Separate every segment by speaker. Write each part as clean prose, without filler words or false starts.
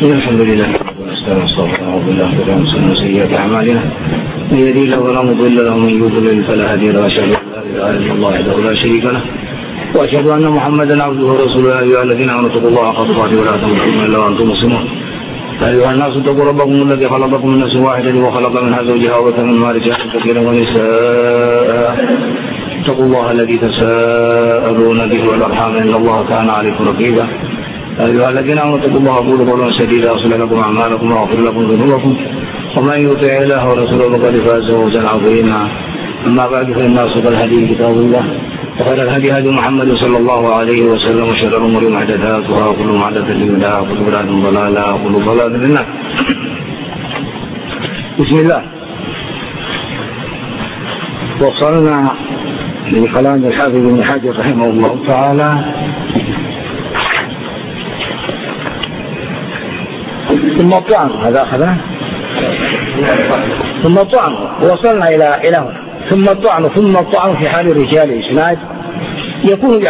Speaker 1: الحمد لله ونستعين ونستغفر بالله من سيئات أعمالنا من يهده الله فلا مضل له ومن يضلل فلا هادي له وأشهد أن لا إله إلا الله وحده لا شريك له وأشهد أن محمدا عبده ورسوله يا أيها الذين آمنوا اتقوا الله حق تقاته ولا تموتن إلا وأنتم مسلمون يا أيها الناس اتقوا ربكم الذي خلقكم من نفس واحدة وخلق منها زوجها وبث منهما رجالا كثيرا ونساء اتقوا الله الذي تساءلون به والأرحام إن الله كان عليكم رقيبا يا أيها الذين آمنوا اتقوا الله وقولوا قولا سديدا يصلح لكم أعمالكم ويغفر لكم ذنوبكم ومن يطع الله ورسوله فقد فاز فوزا عظيما أما بعد فإن أصدق الحديث كتاب الله وخير الهدي هدي محمد صلى الله عليه وسلم وشر الأمور محدثاتها وكل محدثة بدعة وكل بدعة ضلالة وكل ضلالة في النار. بسم الله. وصلنا لكلام الحافظ ابن حجر رحمه الله تعالى ثم طعن هذا أخذه ثم طعن وصلنا إلى هنا ثم الطعن في حال رجال الإسناد يكون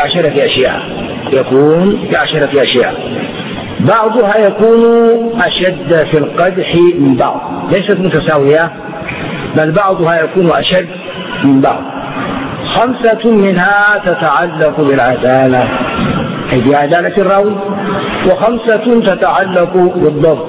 Speaker 1: بعشرة أشياء بعضها يكون أشد في القدح من بعض ليست متساوية بل بعضها يكون أشد من بعض 5 منها تتعلق بالعدالة أي بعدالة الراوي و5 تتعلق بالضبط.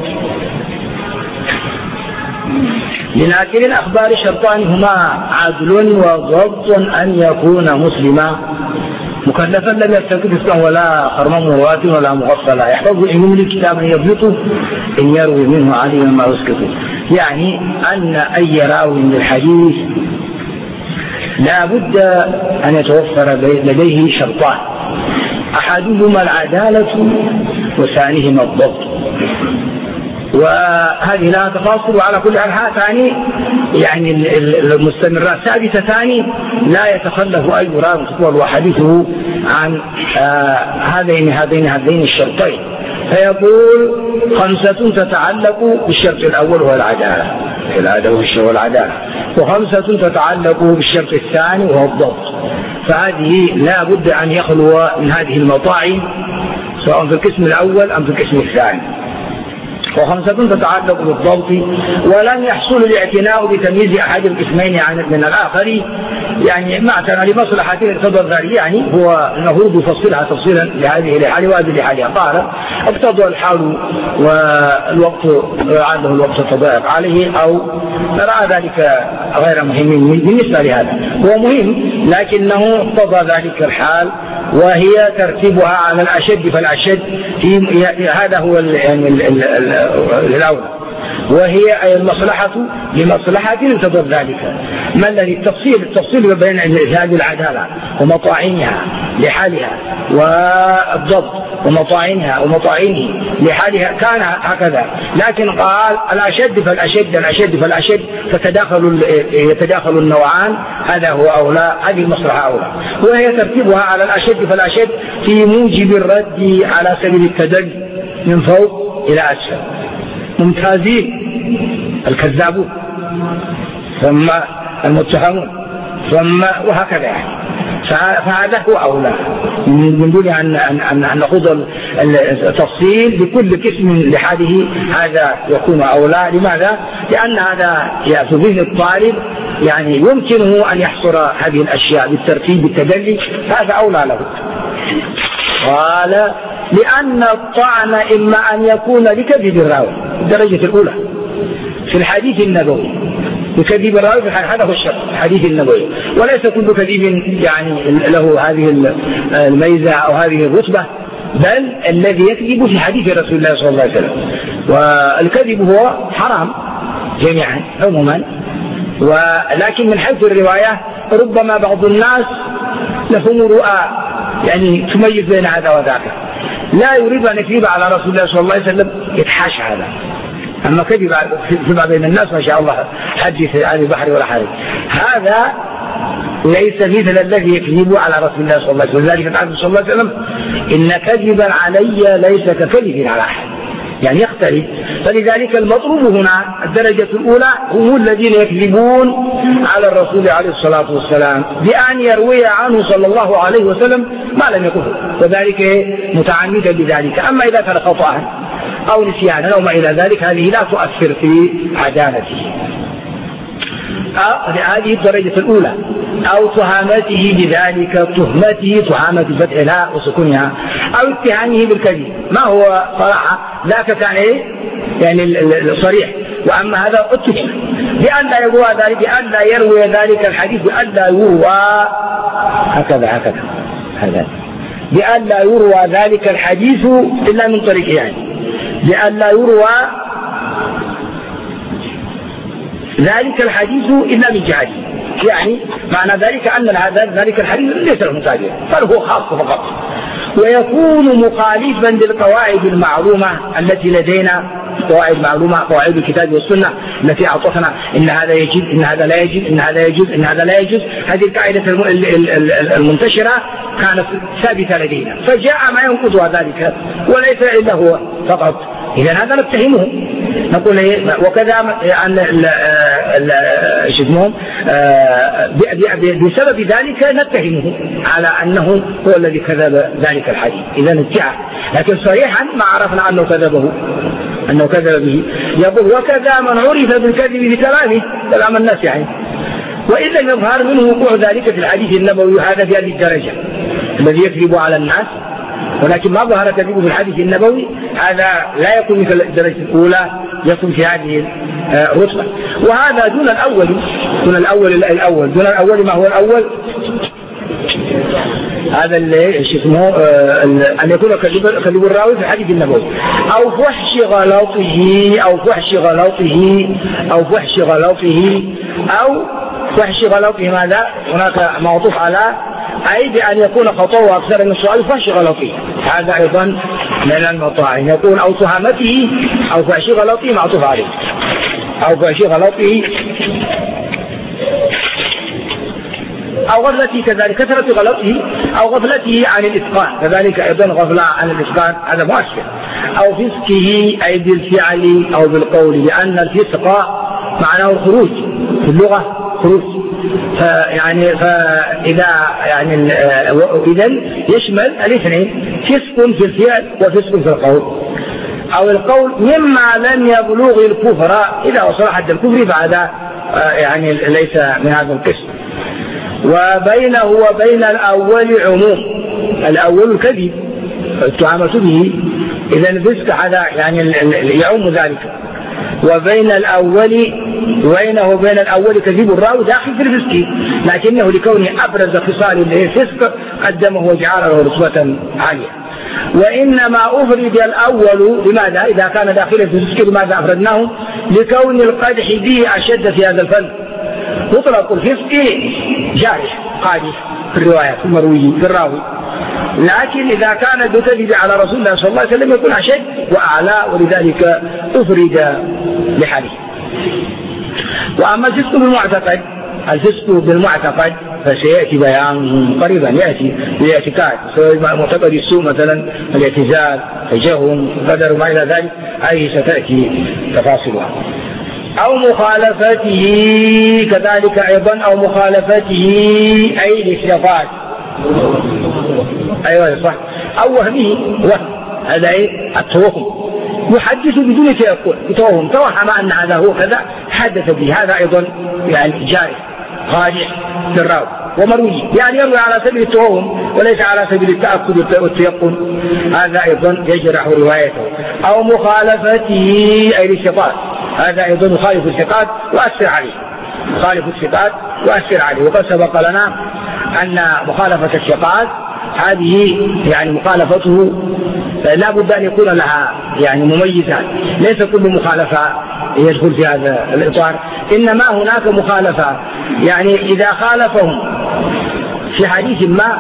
Speaker 1: لناقل الأخبار شرطان هما عدل وضبط أن يكون مسلما مكلفا لم يرتكب فسقا ولا خرما مرات ولا مغفلا يحفظ إن يملك كتابا يضبطه إن يروي منه علما ما يسكته. يعني أن أي راوي للحديث لا بد أن يتوفر لديه شرطان أحدهما العدالة وثانيهما الضبط وهذه لها تفاصيل على كل حال يعني المستمرات ثابتتان لا يتخلف أي راوي تقول وحديثه عن هذين الشرطين. فيقول 5 تتعلق بالشرط الأول وهو العدالة والعدالة و5 تتعلق بالشرط الثاني وهو الضبط. فهذه لا بد أن يخلو من هذه المطاعم سواء في القسم الأول أم في القسم الثاني. و5 تتعلق بالضبط ولن يحصل الاعتناء بتمييز أحد القسمين من الآخر يعني معتنى لمصلحة اقتضى ذلك يعني هو المفروض يفصلها تفصيلا لهذه لحال وهذه لحالها. قال اقتضى الحال والوقت عنده الوقت تضايق عليه أو رأى ذلك غير مهم بالنسبة لهذا هو مهم لكنه اقتضى ذلك الحال وهي ترتيبها على الأشد فالأشد هذا هو الأولى وهي المصلحة لمصلحة تضر ذلك. ما الذي التفصيل بين هذه العدالة ومطاعينها لحالها والضبط ومطاعينه لحالها كان هكذا لكن قال الأشد فالأشد يتداخل النوعان هذا هو أولى هذه المصلحة أولى وهي ترتيبها على الأشد فالأشد في موجب الرد على سبيل التدلي من فوق إلى أسفل ممتازين الكذابون ثم المتهمون ثم وهكذا فهذا هو أولى من دون أن نخوض التفصيل بكل قسم لحاله هذا يكون أولى. لماذا؟ لأن هذا يأخذ الطالب يعني يمكنه أن يحصر هذه الأشياء بالترتيب بالتدلي هذا أولى له. قال لأن الطعن إما أن يكون لكذب الراوي الدرجة الأولى في الحديث النبوي بكذب الراوي هذا هو الشرط الحديث النبوي وليس كل كذب يعني له هذه الميزة أو هذه الرتبة بل الذي يكذب في حديث رسول الله صلى الله عليه وسلم. والكذب هو حرام جميعا عموما ولكن من حيث الرواية ربما بعض الناس لهم رؤى يعني تميز بين هذا وذاك لا يريد أن يكذب على رسول الله صلى الله عليه وسلم يتحاشى هذا. أما كذب فيما بين الناس ما شاء الله حدث عن البحر ولا حرج هذا ليس مثل الذي يكذب على رسول الله صلى الله عليه وسلم. ذلك قال صلى الله عليه وسلم إن كذبا علي ليس ككذب على أحد يعني يختلف. فلذلك المطلوب هنا الدرجة الأولى هم الذين يكذبون على الرسول عليه الصلاة والسلام بأن يروي عنه صلى الله عليه وسلم ما لم يقله وذلك متعمدا بذلك. أما إذا كان خطأ أو نسيانا أو ما إلى ذلك، هذه لا تؤثر في عدالته. هذه الدرجة الأولى. أو تهامته بذلك، تهمته تهامة بفتح الهاء وسكونها، أو اتهامه بالكذب. ما هو صراحة ذاك كان إيه؟ يعني الصريح. وأما هذا اتهم بأن لا يروى ذلك، بأن لا يروي ذلك الحديث، بأن لا يروى هكذا بأن لا يروى ذلك الحديث إلا من طريقه، يعني بأن لا يروى ذلك الحديث إلا من جهته، يعني معنى ذلك أن ذلك الحديث ليس له متابع، بل هو خاص فقط. ويكون مخالفا للقواعد المعلومة التي لدينا، قواعد معلومة، قواعد الكتاب والسنة التي أعطتنا إن هذا يجب، إن هذا لا يجب، إن هذا يجوز، إن هذا لا يجوز. هذه القاعدة المنتشرة كانت ثابتة لدينا، فجاء ما ينقضها ذلك وليس إلا هو فقط. إذا هذا نتهمه، نقول وكذا بسبب ذلك نتهمه على أنه هو الذي كذب ذلك الحديث. إذا ادعى، لكن صريحا ما عرفنا أنه كذبه، أنه كذب به. يقول وكذا من عرف بالكذب بكلامه، كلام الناس يعني، وإذا يظهر منه وقوع ذلك في الحديث النبوي. هذا في هذه الدرجة الذي يكذب على الناس، ولكن ما ظهر كذبه في الحديث النبوي، هذا لا يكون في الدرجة الأولى، يكون في هذه الرتبة. وهذا دون الأول، دون الأول ما هو الأول؟ هذا اللي اسمه أن يكون كذب الراوي في الحديث النبوي، أو فحش غلطه، أو فحش غلطه، أو فحش غلطه، أو فحش غلطه. ماذا؟ هناك معطوف على، أي بأن يكون خطأه أكثر من السؤال، فحش غلطه. هذا أيضا من المطاعن. يكون أو تهمته أو فحش غلطه معطوف عليه، أو فحش غلطه، أو غفلته كذلك، كثرة غلطه، أو غفلته عن الإتقان، كذلك أيضا غفلة عن الإتقان، هذا مؤثر. أو فسقه، أي بالفعل أو بالقول، لأن الفسق معناه الخروج في اللغة، خروج. فإذا يعني إذا يشمل الاثنين، فسق في الفعل وفسق في القول. أو القول مما لم يبلغ الكفر، إذا وصل حد الكفر فهذا يعني ليس من هذا القسم. وبينه وبين الأول عموم، الأول الكذب التهمة به، إذا الفسق هذا يعني يعم ذلك. وبين الأول، بينه وبين الأول كذب الراوي داخل في الفسق، لكنه لكونه أبرز خصال الفسق قدمه وجعله رتبة عالية. وإنما أفرد الأول، لماذا؟ إذا كان داخلا في الفسق لماذا أفردناه؟ لكون القدح به أشد في هذا الفن. مطلق الفسق جارح قادح في الرواية، في المروي، في الراوي، لكن إذا كان بكذب على رسول الله صلى الله عليه وسلم يكون أشد وأعلى، ولذلك أفرد لحاله. وأما الفسق بالمعتقد، الفسق بالمعتقد فسيأتي بيان قريبا، يأتي بالاعتقاد، سواء معتقد السوء مثلا، الاعتزال، الجهل، القدر وما إلى ذلك، هذه ستأتي تفاصيلها. أو مخالفته كذلك أيضا، أو مخالفته أي للثقات، أيوة صح، أو وهمه، هذا التوهم، يحدث بدون تيقن، توهم أن هذا هو كذا، حدث به، هذا أيضا يعني جارح غادح في الراوي ومروي، يعني يروي على سبيل التوهم وليس على سبيل التأكد والتيقن، هذا أيضا يجرح روايته. أو مخالفته أي للثقات، هذا أيضا مخالف الثقات وأثر عليه، مخالف الثقات وأثر عليه. وقد سبق لنا أن مخالفة الثقات هذه يعني مخالفته لا بد أن يكون لها يعني مميزات، ليس كل مخالفة يدخل في هذا الإطار، إنما هناك مخالفة يعني إذا خالفهم في حديث ما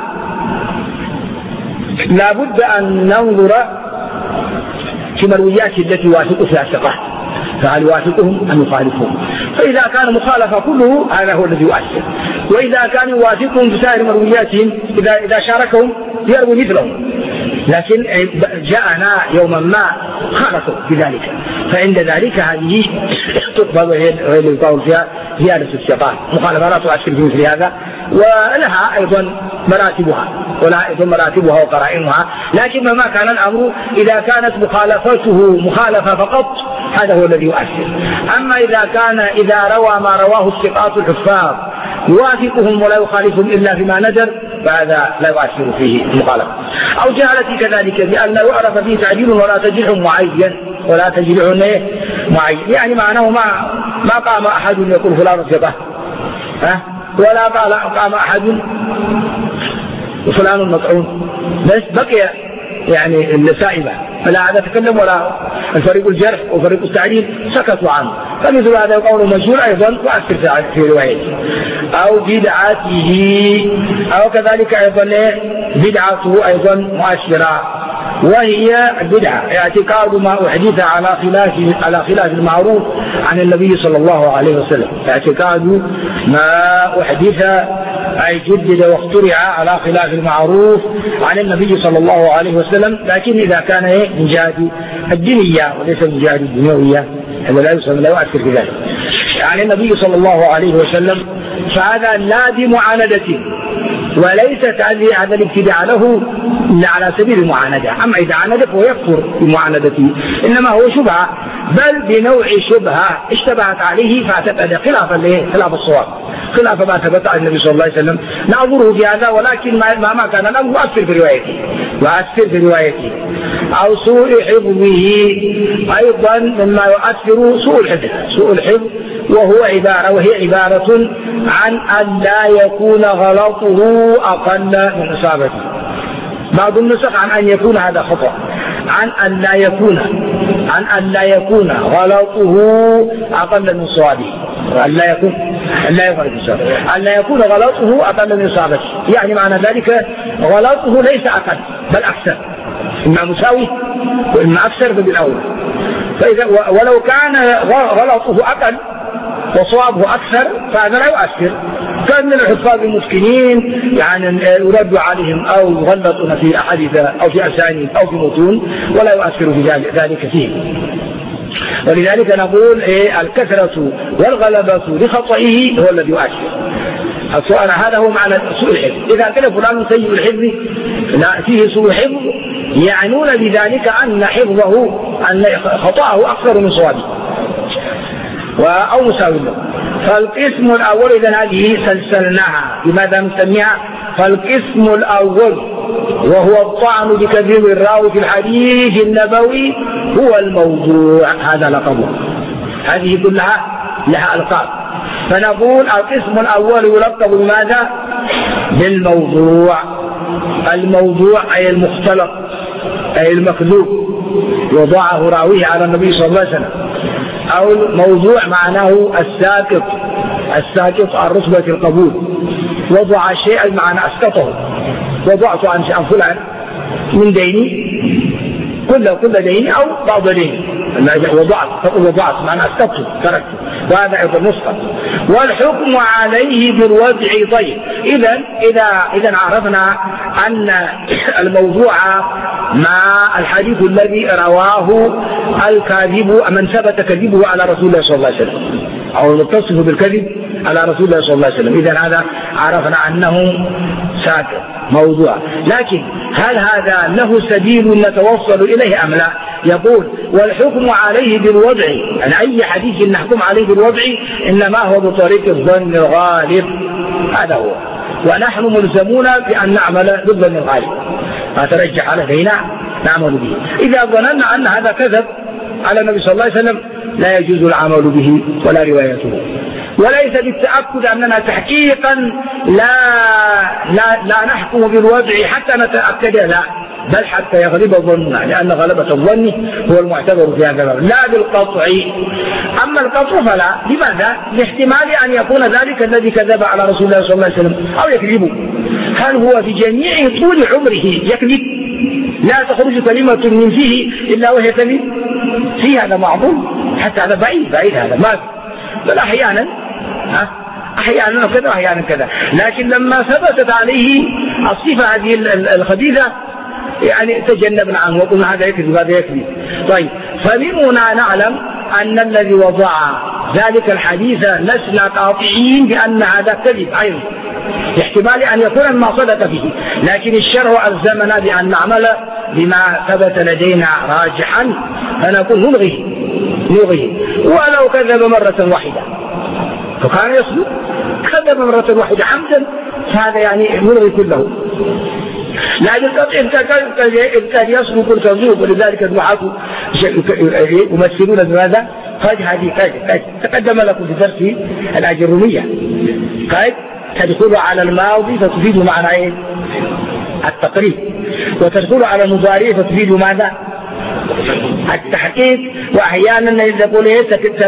Speaker 1: لا بد أن ننظر في مرويات التي يوافق فيها الثقات، فهل يوافقهم أم يخالفهم؟ فإذا كان مخالفة كله هذا هو الذي يؤثر، وإذا كان يوافقهم بسائر مروياتهم إذا شاركهم يروي مثلهم، لكن جاءنا يوما ما خالفوا بذلك، فعند ذلك هذه تقبل وهي اللي يقول فيها زيادة الثقات. مخالفة لا تؤثر في مثل هذا، ولها أيضا مراتبها، ثم مراتبها وقرائنها، لكن مهما كان الأمر إذا كانت مخالفته مخالفة فقط هذا هو الذي يؤثر. أما إذا روى ما رواه الثقات الحفاظ يوافقهم ولا يخالفهم إلا فيما ندر فهذا لا يؤثر فيه المخالفة. أو جهلتي كذلك بأن يعرف فيه تعديل ولا تجرح معين معين، يعني معناه ما قام أحد يقول فلان ثقة ولا قام أحد وفلان مطعون، بس بقي يعني السائبة فلا هذا تكلم ولا الفريق الجرح وفريق التعديل سكتوا عنه، فمثل هذا القول مشهور أيضا يؤثر في روايته. أو بدعته، أو كذلك أيضا بدعته أيضا مؤثرة، وهي البدعة اعتقاد ما أحدث على خلاف المعروف عن النبي صلى الله عليه وسلم، اعتقاد ما أحدث أي جدد واخترع على خلاف المعروف عن النبي صلى الله عليه وسلم، لكن إذا كان من جهة الدينية وليس من جهة الدنيوية هذا لا يؤثر في ذلك عن النبي صلى الله عليه وسلم، فهذا لا بمعاندة وليست هذا الابتداع له إلا على سبيل المعاندة. أما إذا عاند فهو يكفر بمعاندته، إنما هو شبهة، بل بنوع شبهة اشتبهت عليه فاعتقد خلاف الصواب، خلاف ما ثبت عن النبي صلى الله عليه وسلم، نعذره في هذا، ولكن ما كان له يؤثر في روايته. أو سوء حفظه، أيضا مما يؤثر سوء الحفظ وهي عبارة عن أن لا يكون غلطه أقل من إصابته. بعض النسخ عن أن يكون هذا خطأ، عن أن لا يكون غلطه أقل من صوابه، أن لا يكون غلطه أقل من إصابته، يعني معنى ذلك غلطه ليس أقل بل أكثر، إما مساوي وإما أكثر بالأول. ولو كان غلطه أقل وصوابه أكثر فهذا لا يؤثر، كان من الحفاظ المتقنين يعني يرد عليهم أو يغلطون في أحاديث أو في أسانيد أو في متون ولا يؤثر في ذلك فيه. ولذلك نقول الكثرة والغلبة لخطئه هو الذي يؤثر. السؤال هذا هو معنى سوء الحفظ. إذا كان فلان سيء الحفظ لا فيه سوء حفظ يعنون بذلك أن خطأه أكثر من صوابه أو مساوي له. فالقسم الأول إذن هذه سلسلناها، لماذا نسميها؟ فالقسم الأول وهو الطعن بكذب الراوي في الحديث النبوي هو الموضوع، هذا لقبه، هذه كلها لها ألقاب. فنقول القسم الأول يلقب بماذا؟ بالموضوع. الموضوع أي المختلق أي المكذوب وضعه راويه على النبي صلى الله عليه وسلم، أو الموضوع معناه الساقط عن رتبة القبول، وضع شيئا معنى أسقطه، وضعت عن فلان من ديني كل ديني أو بعض ديني، وضعت معنى أسقطته تركته، وهذا أيضا مسقط. والحكم عليه بالوضع. طيب إذا عرفنا أن الموضوع مع الحديث الذي رواه الكاذب من ثبت كذبه على رسول الله صلى الله عليه وسلم أو المتصف بالكذب على رسول الله صلى الله عليه وسلم، إذن هذا عرفنا أنه ساكت موضوع. لكن هل هذا له سبيل نتوصل إليه أم لا؟ يقول والحكم عليه بالوضع، يعني أي حديث نحكم عليه بالوضع إنما هو بطريق الظن الغالب، هذا هو، ونحن ملزمون بأن نعمل بالظن الغالب، ما ترجح علينا نعمل به. إذا ظننا أن هذا كذب على النبي صلى الله عليه وسلم لا يجوز العمل به ولا روايته، وليس بالتأكد أننا تحقيقا لا نحكم بالوضع حتى نتأكد، لا، بل حتى يغلب ظننا، لأن غلبة الظن هو المعتبر في هذا الأمر، لا بالقطع. أما القطع فلا، لماذا؟ لاحتمال أن يكون ذلك الذي كذب على رسول الله صلى الله عليه وسلم أو يكذبه. هل هو في جميع طول عمره يكذب؟ لا تخرج كلمة من فيه إلا وهي كذب؟ فيه هذا معظم، حتى هذا بعيد هذا ما، بل أحيانا كذا وأحيانا كذا، لكن لما ثبتت عليه الصفة هذه الخبيثة يعني تجنبنا عنه وقلنا هذا يكذب هذا يكذب. طيب، فمن هنا نعلم أن الذي وضع ذلك الحديث لسنا قاطعين بأن هذا كذب أيضا، باحتمال أن يكون ما صدق فيه، لكن الشرع ألزمنا بأن نعمل بما ثبت لدينا راجحا، فنقول نلغيه. ولو كذب مرة واحدة فكان يصدق، كذب مرة واحدة عمدا فهذا يعني نلغي كله. لكن قد يصدق الكذوب، ولذلك الدعاة يمثلون بماذا؟ قد هذه قد تقدم لكم في درس الأجرومية، قد تدخل على الماضي فتفيد معنى ايه؟ التقريب، وتدخل على المضارع فتفيد ماذا؟ التحقيق، واحيانا يقول ايه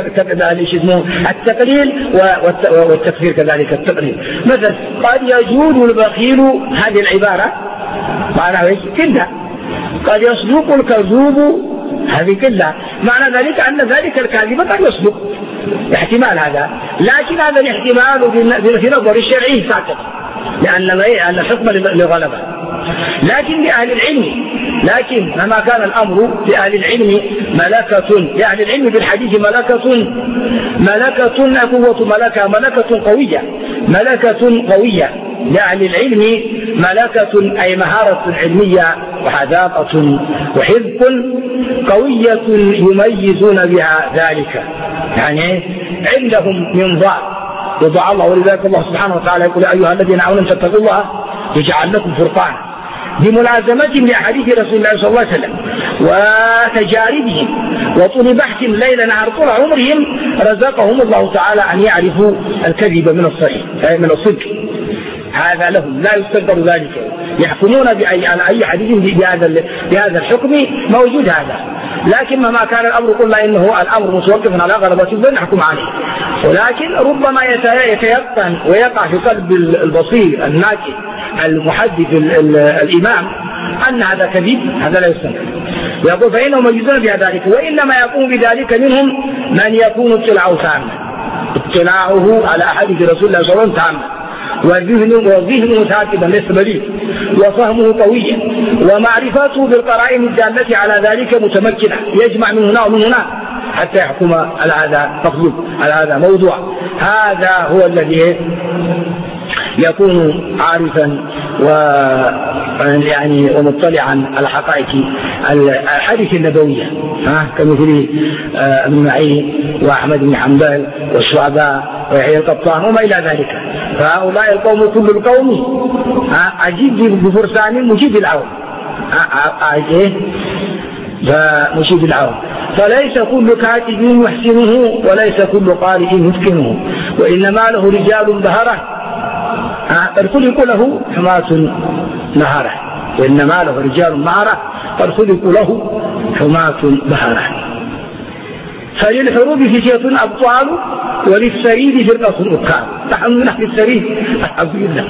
Speaker 1: التقليل والتكفير كذلك التقليل. مثلا قد يجود البخيل، هذه العبارة معناها ايش؟ كلها. قد يصدق الكذوب، هذه كلها معنى ذلك أن ذلك الكاذب قد يصدق، احتمال هذا، لكن هذا الاحتمال في نظر الشرعي ساقط، لأن الحكم لغلبه. لكن لأهل العلم، لكن لما كان الأمر لأهل العلم ملكة، لأهل العلم بالحديث ملكة قوة، ملكة قوية لأهل العلم، ملكة أي مهارة علمية وحذاقة وحذق قوية يميزون بها ذلك، يعني عندهم منظار يضع الله. ولذلك الله سبحانه وتعالى يقول: أيها الذين آمنوا اتقوا الله يجعل لكم فرقانا، بملازمتهم لأحاديث رسول الله صلى الله عليه وسلم وتجاربهم وطول بحثهم ليل نهار طول عمرهم، رزقهم الله تعالى أن يعرفوا الكذب من الصحيح من الصدق. هذا لهم لا يستقدر ذلك، يحكمون على أي حديث بهذا الحكم موجود هذا. لكن مهما كان الأمر قلنا إنه الأمر متوقف على غلبة فنحكم عليه، ولكن ربما يتيقن ويقع في قلب البصير الناكي المحدث الإمام أن هذا كذب، هذا لا يستنكر. يقول: فإنهم يجوزون بها ذلك، وإنما يقوم بذلك منهم من يكون اطلاعه تاما، اطلاعه على أحاديث رسول الله صلى الله عليه وسلم تاما، وذهنه ثاقبا ليس بليد، وفهمه قويا، ومعرفته بالقرائن الدالة على ذلك متمكنة، يجمع من هنا ومن هنا حتى يحكم على هذا مطلوب، على هذا موضوع. هذا هو الذي يكون عارفا يعني ومطلعا على حقائق الحديث النبوية، كمثل ابن معين وأحمد بن حنبل والشعباء ويحيى القطان وما إلى ذلك. فهؤلاء القوم كل القوم أجيب بفرسان مجيب العون، مجيب العون. فليس كل كاتب يحسنه، وليس كل قارئ يتقنه، وإنما له رجال بهرة قد خلق له حماة نهرة، وإنما له رجال مهرة قد خلق له حماة بهرة. فللحروب فتية أبطال، وللسريد فرقة أبطال. نحن في السريد الحمد لله.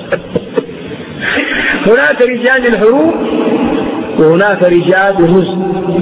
Speaker 1: هناك رجال للحروب وهناك رجال للرزق،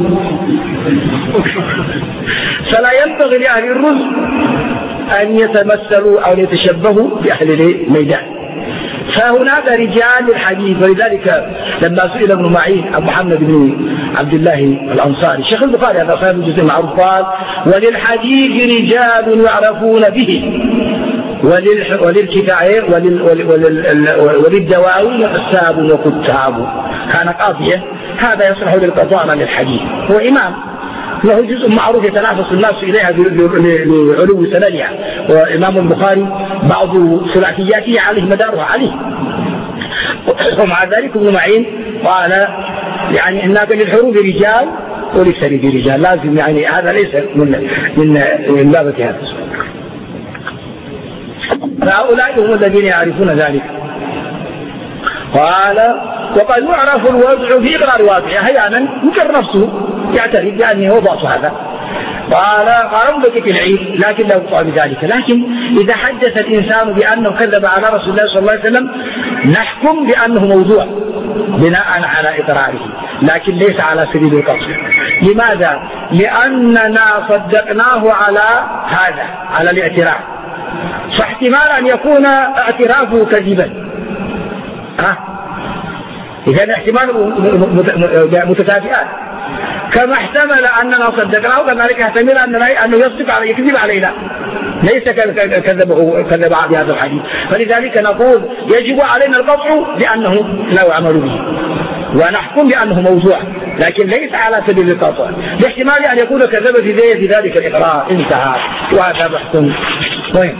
Speaker 1: فلا ينبغي لأهل الرزق أن يتمثلوا أو يتشبهوا بأهل الميدان. فهناك رجال للحديث، ولذلك لما سئل ابن معين أبو محمد بن عبد الله الأنصاري شيخ البخاري هذا صاحب الجزء معروف قال: وللحديث رجال يعرفون به، وللكتاب وللدواوين حساب وكتاب. كان قاضيا، هذا يصلح للقضاء للحديث، هو إمام له جزء معروف يتنافس الناس إليها لعلو سندها، وإمام البخاري بعض ثلاثياته عليه مدارها عليه. ومع ذلك ابن معين قال: يعني إنك للحروب رجال وللسريد رجال، لازم يعني هذا ليس من بابة هذا. فهؤلاء هم الذين يعرفون ذلك. قال: وقد يعرف الوضع في إقرار واقعه، أحيانا ينكر نفسه يعترف بأنه وضعت هذا. قال بكت العيد، لكن لا يقطع بذلك. لكن إذا حدث الإنسان بأنه كذب على رسول الله صلى الله عليه وسلم نحكم بأنه موضوع بناء على إقراره، لكن ليس على سبيل القصد. لماذا؟ لأننا صدقناه على هذا، على الاعتراف، فاحتمال أن يكون اعترافه كذبا. إذا احتمال متكافئات، كما احتمل أننا صدقناه وكذلك يحتمل أنه يكذب علينا، ليس كذب بهذا الحديث. فلذلك نقول يجب علينا القطع بأنه لا يعمل به، ونحكم بأنه موضوع، لكن ليس على سبيل القطع، باحتمال أن يكون كذب في ذلك الإقرار. انتهى، وهذا بحث مهم.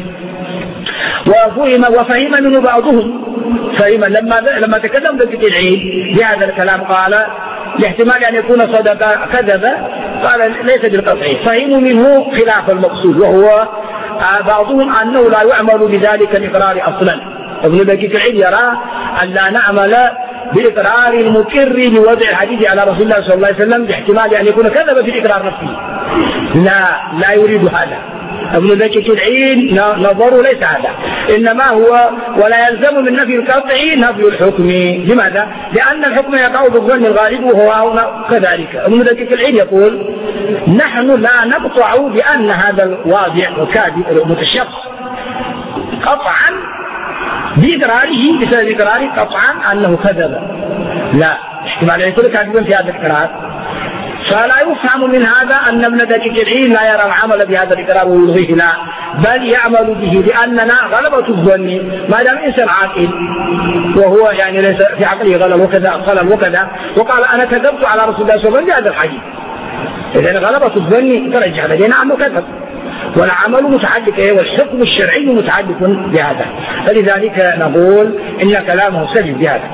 Speaker 1: وفهم منه بعضهم، فهم لما تكلم ذلك العيد بهذا الكلام قال لاحتمال أن يكون صدق كذب، قال ليس بالقطع، فهموا منه خلاف المقصود، وهو بعضهم أنه لا يعمل بذلك الإقرار أصلا. ابن دقيق العيد يرى أن لا نعمل بإقرار المكر بوضع الحديث على رسول الله صلى الله عليه وسلم باحتمال أن يكون كذب في الإقرار نفسه. لا يريد هذا ابن دقيق العيد، نظره ليس هذا، إنما هو ولا يلزم من نفي القطع نفي الحكم. لماذا؟ لأن الحكم يقع بالظن الغالب، وهو هنا كذلك. ابن دقيق العيد يقول نحن لا نقطع بأن هذا الواضع وكاذب الشخص قطعا بإقراره بسبب إقراره قطعا أنه كذب، لا، احتمال أن يكون كاذبا في هذا الإقرار. فلا يفهم من هذا أن ابن دقيق العيد لا يرى العمل بهذا الإقرار ويلغيه، لا، بل يعمل به، لأننا غلبة الظن ما دام إنسان عاقل وهو يعني ليس في عقله غلل وكذا وقال أنا كذبت على رسول الله صلى الله عليه وسلم بهذا الحديث، إذن غلبة الظن ترجح لدينا أنه كذب، والعمل متعلق والحكم الشرعي متعلق بهذا. فلذلك نقول إن كلامه سليم بهذا.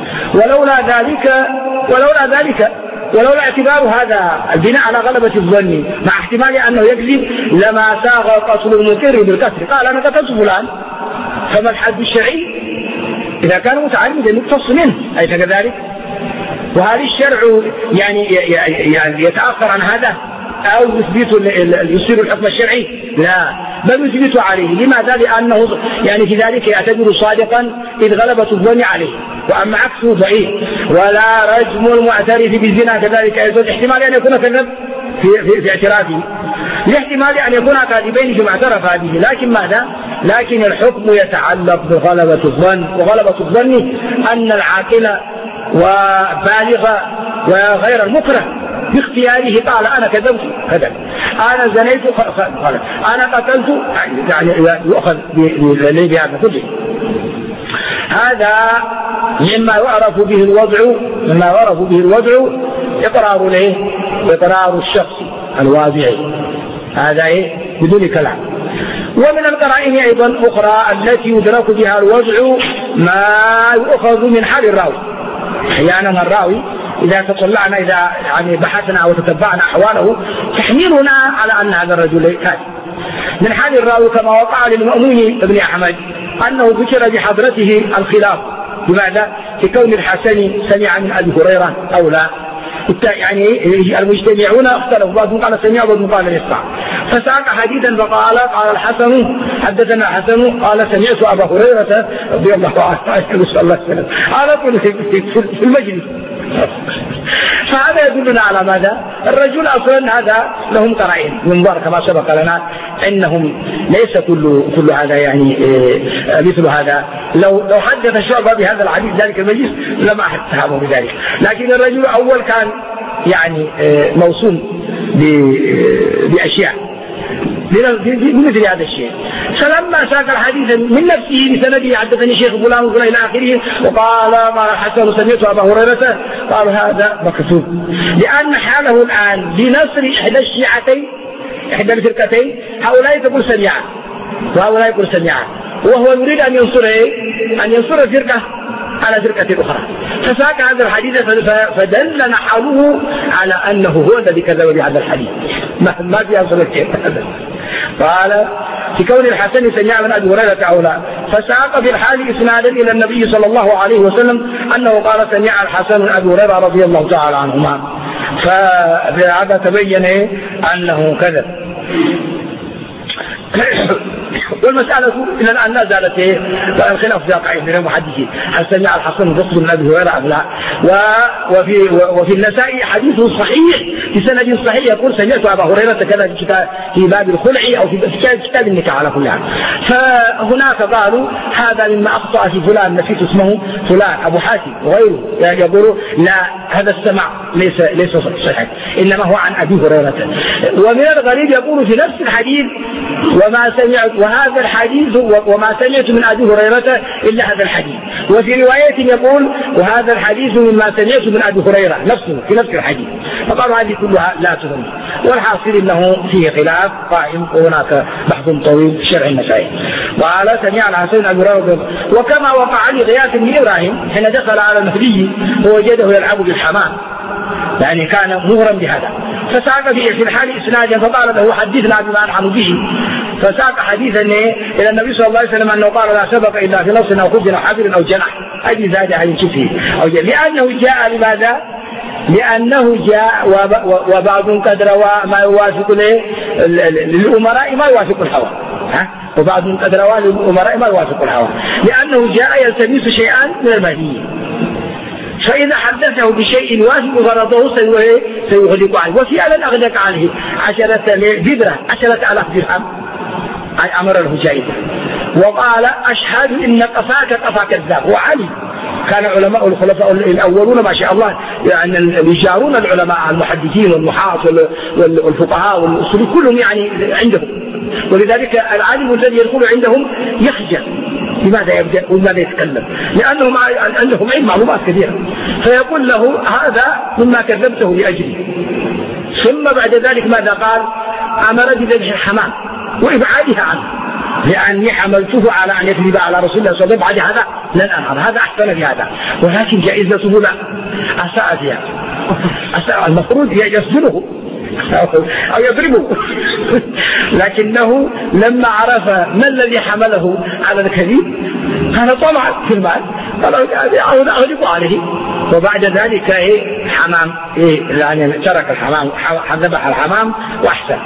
Speaker 1: ولولا اعتبار هذا البناء على غلبة الظن مع احتمال أنه يكذب لما ساغ قتل المقر بالقتل، قال أنا قتلت فلان، فما الحد الشرعي إذا كان متعلقا يقتص منه، أليس كذلك؟ وهذا الشرع يعني يتأخر عن هذا أو يصير الحكم الشرعي؟ لا، بل يثبت عليه. لماذا؟ لأنه يعني في ذلك يعتبر صادقا إذ غلبة الظن عليه، وأما عكسه ضعيف. ولا رجم المعترف بالزنا كذلك أيضا احتمال أن يكون كذب في اعترافه، لاحتمال أن يكون كاذبين فيما اعترف به، لكن ماذا؟ لكن الحكم يتعلق بغلبة الظن، وغلبة الظن أن العاقل وبالغ وغير المكره باختياره قال أنا كذبت كذب، أنا زنيت قال أنا قتلت، يعني يؤخذ بهذا كله. هذا مما يعرف به الوضع إقرار الشخص الواضعي، هذا بدون كلام. ومن القرائن أيضا أخرى التي يدرك بها الوضع ما يؤخذ من حال الراوي. أحيانا الراوي إذا تطلعنا إذا يعني بحثنا وتتبعنا أحواله تحملنا على أن هذا الرجل كاذب. من حال الراوي كما وقع للمأمون بن أحمد أنه ذكر بحضرته الخلاف، بماذا؟ في كون الحسن سمع من أبي هريرة أو لا، يعني المجتمعون اختلفوا، بعضهم قال سمع وبعضهم قال يسمع، فساق حديثا فقال الحسن حدثنا الحسن قال سمعت أبا هريرة رضي الله عنه صلى الله عليه وسلم على طول في المجلس. فهذا يدلنا على ماذا؟ الرجل أصلا هذا لهم قرائن من ظهر كما سبق لنا أنهم ليس كل هذا يعني مثل هذا. لو حدث شعبة بهذا الحديث ذلك المجلس لما أحد اتهمه بذلك، لكن الرجل أول كان يعني موصوم بأشياء بمثل هذا الشيء، فلما ساق الحديث من نفسه بسنده حدثني شيخ فلان وفلان إلى آخره وقال الحسن سمعت أبا هريرة، قال هذا مكتوب، لأن حاله الآن بنصر إحدى الشيعتين إحدى الفرقتين، هؤلاء تقول سمعا وهؤلاء يقول سمعا، وهو يريد أن ينصر الفرقة على فرقة أخرى، فساق هذا الحديث فدلنا حاله على أنه هو الذي كذب بهذا الحديث، ما في أصل الشيء. قال في كون الحسن سمع من أبي هريرة أو لا، فساق في الحال إسنادا إلى النبي صلى الله عليه وسلم أنه قال سمع الحسن من أبي هريرة رضي الله تعالى عنهما، فهذا تبين أنه كذب. والمسألة إلى الآن لا زالت الخلاف واقع بين المحدثين، هل سمع الحسن البصري من أبي هريرة أم لا؟ وفي النسائي حديث صحيح في سند صحيح يقول سمعت أبا هريرة كذا في باب الخلع أو في كتاب النكاح على كل حال. فهناك قالوا هذا مما أخطأ في فلان، نسيت اسمه فلان أبو حاتم وغيره، يقولوا لا هذا السماع ليس صحيح، إنما هو عن أبي هريرة. ومن الغريب يقول في نفس الحديث وما سمعت، وهذا الحديث وما سمعت من أبي هريرة إلا هذا الحديث. وفي رواية يقول وهذا الحديث مما سمعت من أبي هريرة نفسه في نفس الحديث. فقالوا هذه كلها لا تهم، والحاصل أنه فيه خلاف قائم، وهناك بحث طويل في شرح المسائل. وقال سمع الحسن أبي هريرة. وكما وقع لغياث بن إبراهيم حين دخل على المهدي ووجده يلعب بالحمام، يعني كان مغرم بهذا، فساق في الحال إسنادا فقال له حدثنا بما ألحم به، فساق حديثا إلى النبي صلى الله عليه وسلم أنه قال لا سبق إلا في نص أو خبز أو حبل أو جناح، هذه زاد هذه شبهه لأنه جاء لماذا؟ لأنه جاء وبعض قد روى ما يوافق للأمراء ما يوافق الهوى، وبعض قد روى للأمراء ما يوافق الهوى، لأنه جاء يلتمس شيئا من المهدي، فإذا حدثه بشيء يوافق غرضه سيغلق عليه. وفعلا أغلق عليه 10 بذرة 10,000 درهم، أي أمر له جائزة، وقال أشهد إن قفاك قفا كذاب. وعلي كان علماء الخلفاء الأولون ما شاء الله يعني يجارون العلماء المحدثين والنحاة والفقهاء والأصول كلهم يعني عندهم، ولذلك العالم الذي يدخل عندهم يخجل لماذا يبدأ ولماذا يتكلم، لأنهم عندهم علم معلومات كثيرة، فيقول له هذا مما كذبته لأجلي. ثم بعد ذلك ماذا قال؟ أمر بذبح الحمام وإبعادها عنه، لأني حملته على أن يكذب على رسول الله صلى الله عليه وسلم، بعد هذا لن أنهر، هذا أحسن في هذا، ولكن جائزته لا، أساء فيها، المفروض يسجنه أو يضربه، لكنه لما عرف ما الذي حمله على الكذب كان طمع في المال، قال أغلق عليه. وبعد ذلك حمام يعني ترك الحمام، ذبح الحمام وأحسن.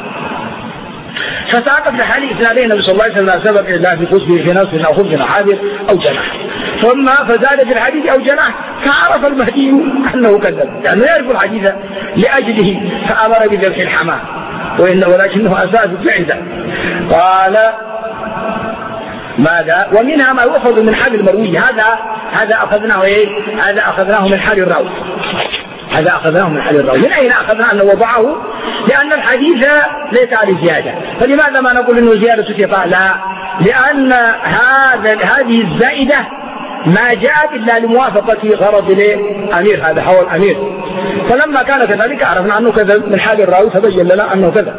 Speaker 1: فساق في حال إسنادين النبي صلى الله عليه وسلم سبق إلا في قصبه في نصف أو خبز أو حابر أو جناح، ثم فزاد في الحديث أو جناح، فعرف المهدي أنه كذب، لأنه يعرف الحديث لأجله فأمر بذبح الحمام، ولكنه أساء في الفعل. قال ماذا؟ ومنها ما يؤخذ من حال المروي، هذا أخذناه من حال الراوي، هذا أخذناه من حال الراوي. من أين أخذنا أنه وضعه؟ لأن الحديث ليس عليه زيادة، فلماذا ما نقول أنه زيادة ثقة؟ لا، لأن هذه الزائدة ما جاءت إلا لموافقة غرض الأمير، هذا هو الأمير، فلما كان كذلك عرفنا أنه كذب من حال الراوي فبين لنا أنه كذب.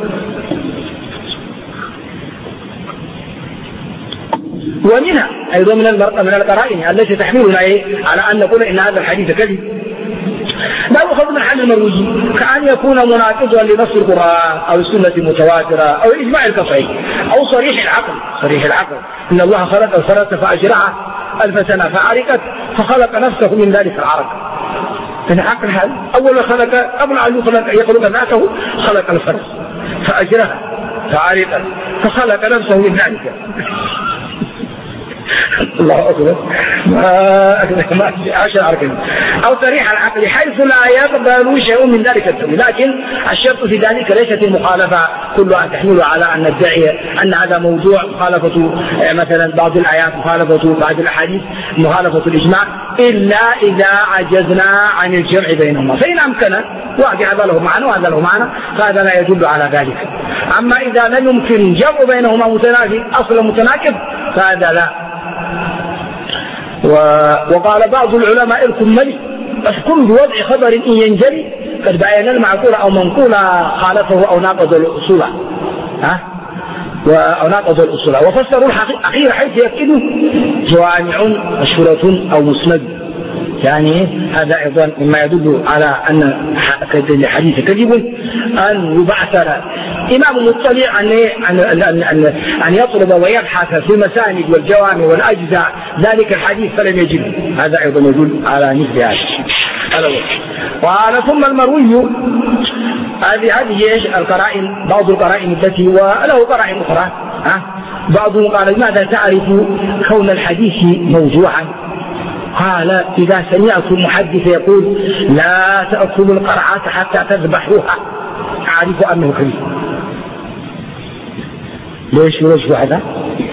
Speaker 1: ومنها أيضا من القرائن التي تحملنا على أن نقول إن هذا الحديث كذب لا يؤخذ من حال المروي، كأن يكون مناقضا لنص القرآن أو السنة المتواترة أو الإجماع القطعي أو صريح العقل إن الله خلق الفرس فأجرعه 1000 سنة فعرقت فخلق نفسه من ذلك العرق. فالعقل هذا أول ما خلق قبل أن يخلق ذاته خلق الفرس فأجرها فعرقت فخلق نفسه من ذلك. الله أكبر، ما عشر أركان أو صريح العقل حيث لا يقبل شيء من ذلك التأويل. لكن الشرط في ذلك ليست المخالفة كلها تحمل على أن ندعي أن هذا موضوع مخالفة مثلا بعض الآيات، مخالفة بعض الأحاديث، مخالفة الإجماع، إلا إذا عجزنا عن الجمع بينهما، فإن أمكن واحد هذا له معنى وهذا له معنى فهذا لا يدل على ذلك. أما إذا لم يمكن جمع بينهما متنافي أصلا متناقض فهذا لا. وقال بعض العلماء الكملي احكم بوضع خبر إن ينجلي قد بين المعقول أو منقول خالفه أو ناقض الأصول أو ناقض الأصول، وفسروا الأخير حيث يكيد جوامع مشهورة أو مسند، يعني هذا أيضا مما يدل على أن الحديث كذب. أن يبعثر إمام مطلع أن يطلب ويبحث في المساند والجوامع والأجزاء ذلك الحديث فلم يجده، هذا أيضا يدل على مثل هذا. قال ثم المروي، هذه القرائن، بعض القرائن التي وله قرائن أخرى. بعضهم قال ماذا تعرف كون الحديث موضوعا؟ قال إذا سمعت محدث يقول لا تأكلوا القرعة حتى تذبحوها أعرف أنه كذب. ليش يوجه هذا؟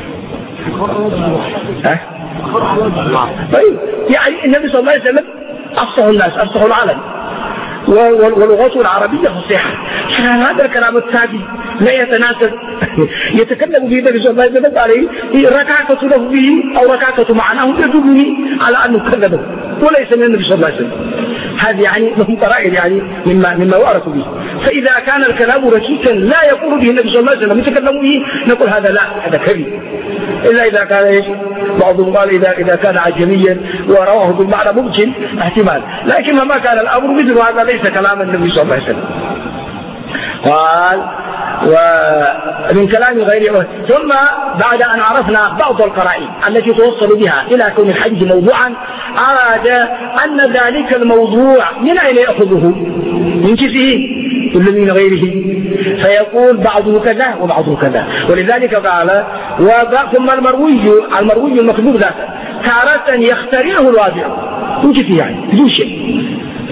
Speaker 1: طيب يعني النبي صلى الله عليه وسلم أفصح الناس، أفصح العالم، ولغته العربية فصيحة. هذا الكلام التافه لا يتناسب يتكلم به النبي صلى الله عليه وسلم عليه ركعة له به أو ركعة معناه يدلني على أنه كذبه وليس من النبي صلى الله عليه وسلم. هذه يعني لهم قرائن يعني مما يعرف به. فإذا كان الكلام ركيكا لا يقول به النبي صلى الله عليه وسلم يتكلم به نقول هذا لا، هذا كذب. إلا إذا كان ايش؟ بعضهم قال إذا كان عجميا ورواه بالمعنى ممكن احتمال، لكن ما كان الأمر مثل هذا ليس كلام النبي صلى الله عليه وسلم. قال ومن كلام غيره. ثم بعد أن عرفنا بعض القرائن التي توصل بها إلى كون الحديث موضوعا، أراد أن ذلك الموضوع من أين يأخذه؟ من كيفه ولا من غيره؟ فيقول بعضه كذا وبعضه كذا. ولذلك قال ثم المروي المكذوب ذاته تارة يخترعه الواضع من كيفه يعني بدون شيء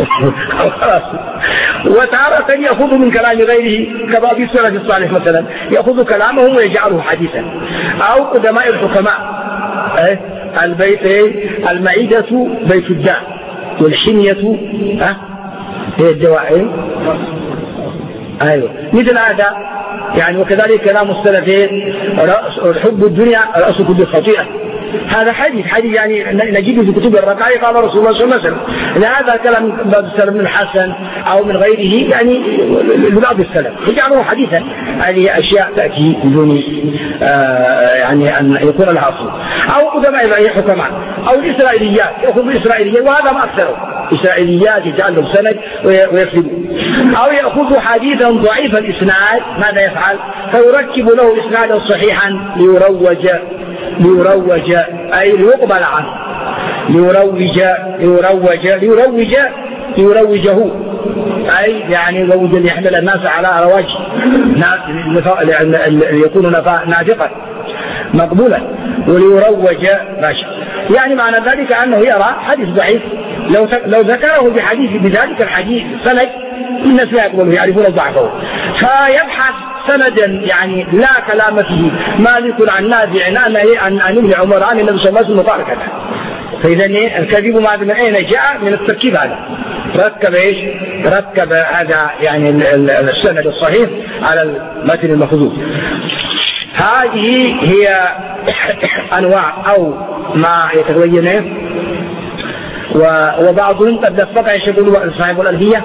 Speaker 1: وتارة يأخذ من كلام غيره كبعض السلف الصالح مثلا يأخذ كلامهم ويجعله حديثا، أو قدماء الحكماء البيت المعدة بيت الداء والحمية هي الدواء. أيوة مثل هذا يعني. وكذلك كلام السلف حب الدنيا رأس كل خطيئة. هذا حديث يعني نجده في كتب الرقائق قال رسول الله صلى الله عليه وسلم. هذا كلام السلف من الحسن أو من غيره يعني لبعض السلف يجعله حديثا. هذه أشياء تأتي بدون يعني أن يكون لها أصل. أو قدماء الحكماء أو الإسرائيليات يأخذ الإسرائيليات، وهذا ما أكثره إسرائيليات يجعل له سند ويكذبه. أو يأخذ حديثا ضعيف الإسناد، ماذا يفعل؟ فيركب له إسنادا صحيحا ليروج أي ليقبل عنه، ليروجه أي يعني يروج ليحمل الناس على رواج يكون نافقا مقبولا وليروج ماشي. يعني معنى ذلك أنه يرى حديث ضعيف لو ذكره بذلك الحديث سند الناس لا يقبله يعرفون ضعفه، فيبحث سندا يعني لا كلام فيه مالك عن نافع عن ابن عمر عن النبي صلى الله عليه وسلم قال كذا. فإذا الكذب من أين جاء؟ من التركيب هذا. ركب هذا يعني السند الصحيح على المتن المخزوز. هذه هي أنواع أو ما يتبين. وبعضهم قد نفق يقول صاحب الألفية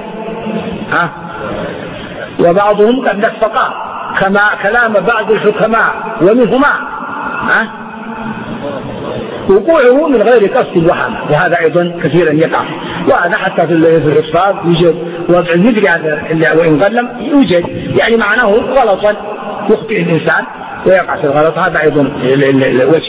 Speaker 1: وبعضهم قد نفق كما كلام بعض الحكماء ومنهما وقوعه من غير قصد الوهم، وهذا أيضا كثيرا يقع. وهذا حتى في الإصفاد يوجد وضع مثل هذا وإن قلم يوجد يعني معناه غلطا يخطئ الإنسان ويقع في الغلط، هذا أيضا الوجه.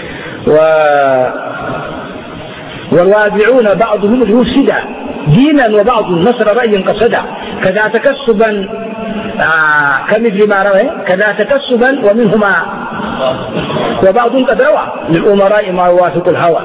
Speaker 1: والوابعون بعضهم اليفسد دينا وبعض نصر رأي قصدا كذا تكسبا كمثل ما روى كذا تكسبا ومنهما وبعض قد روى للأمراء ما يوافق الهوى.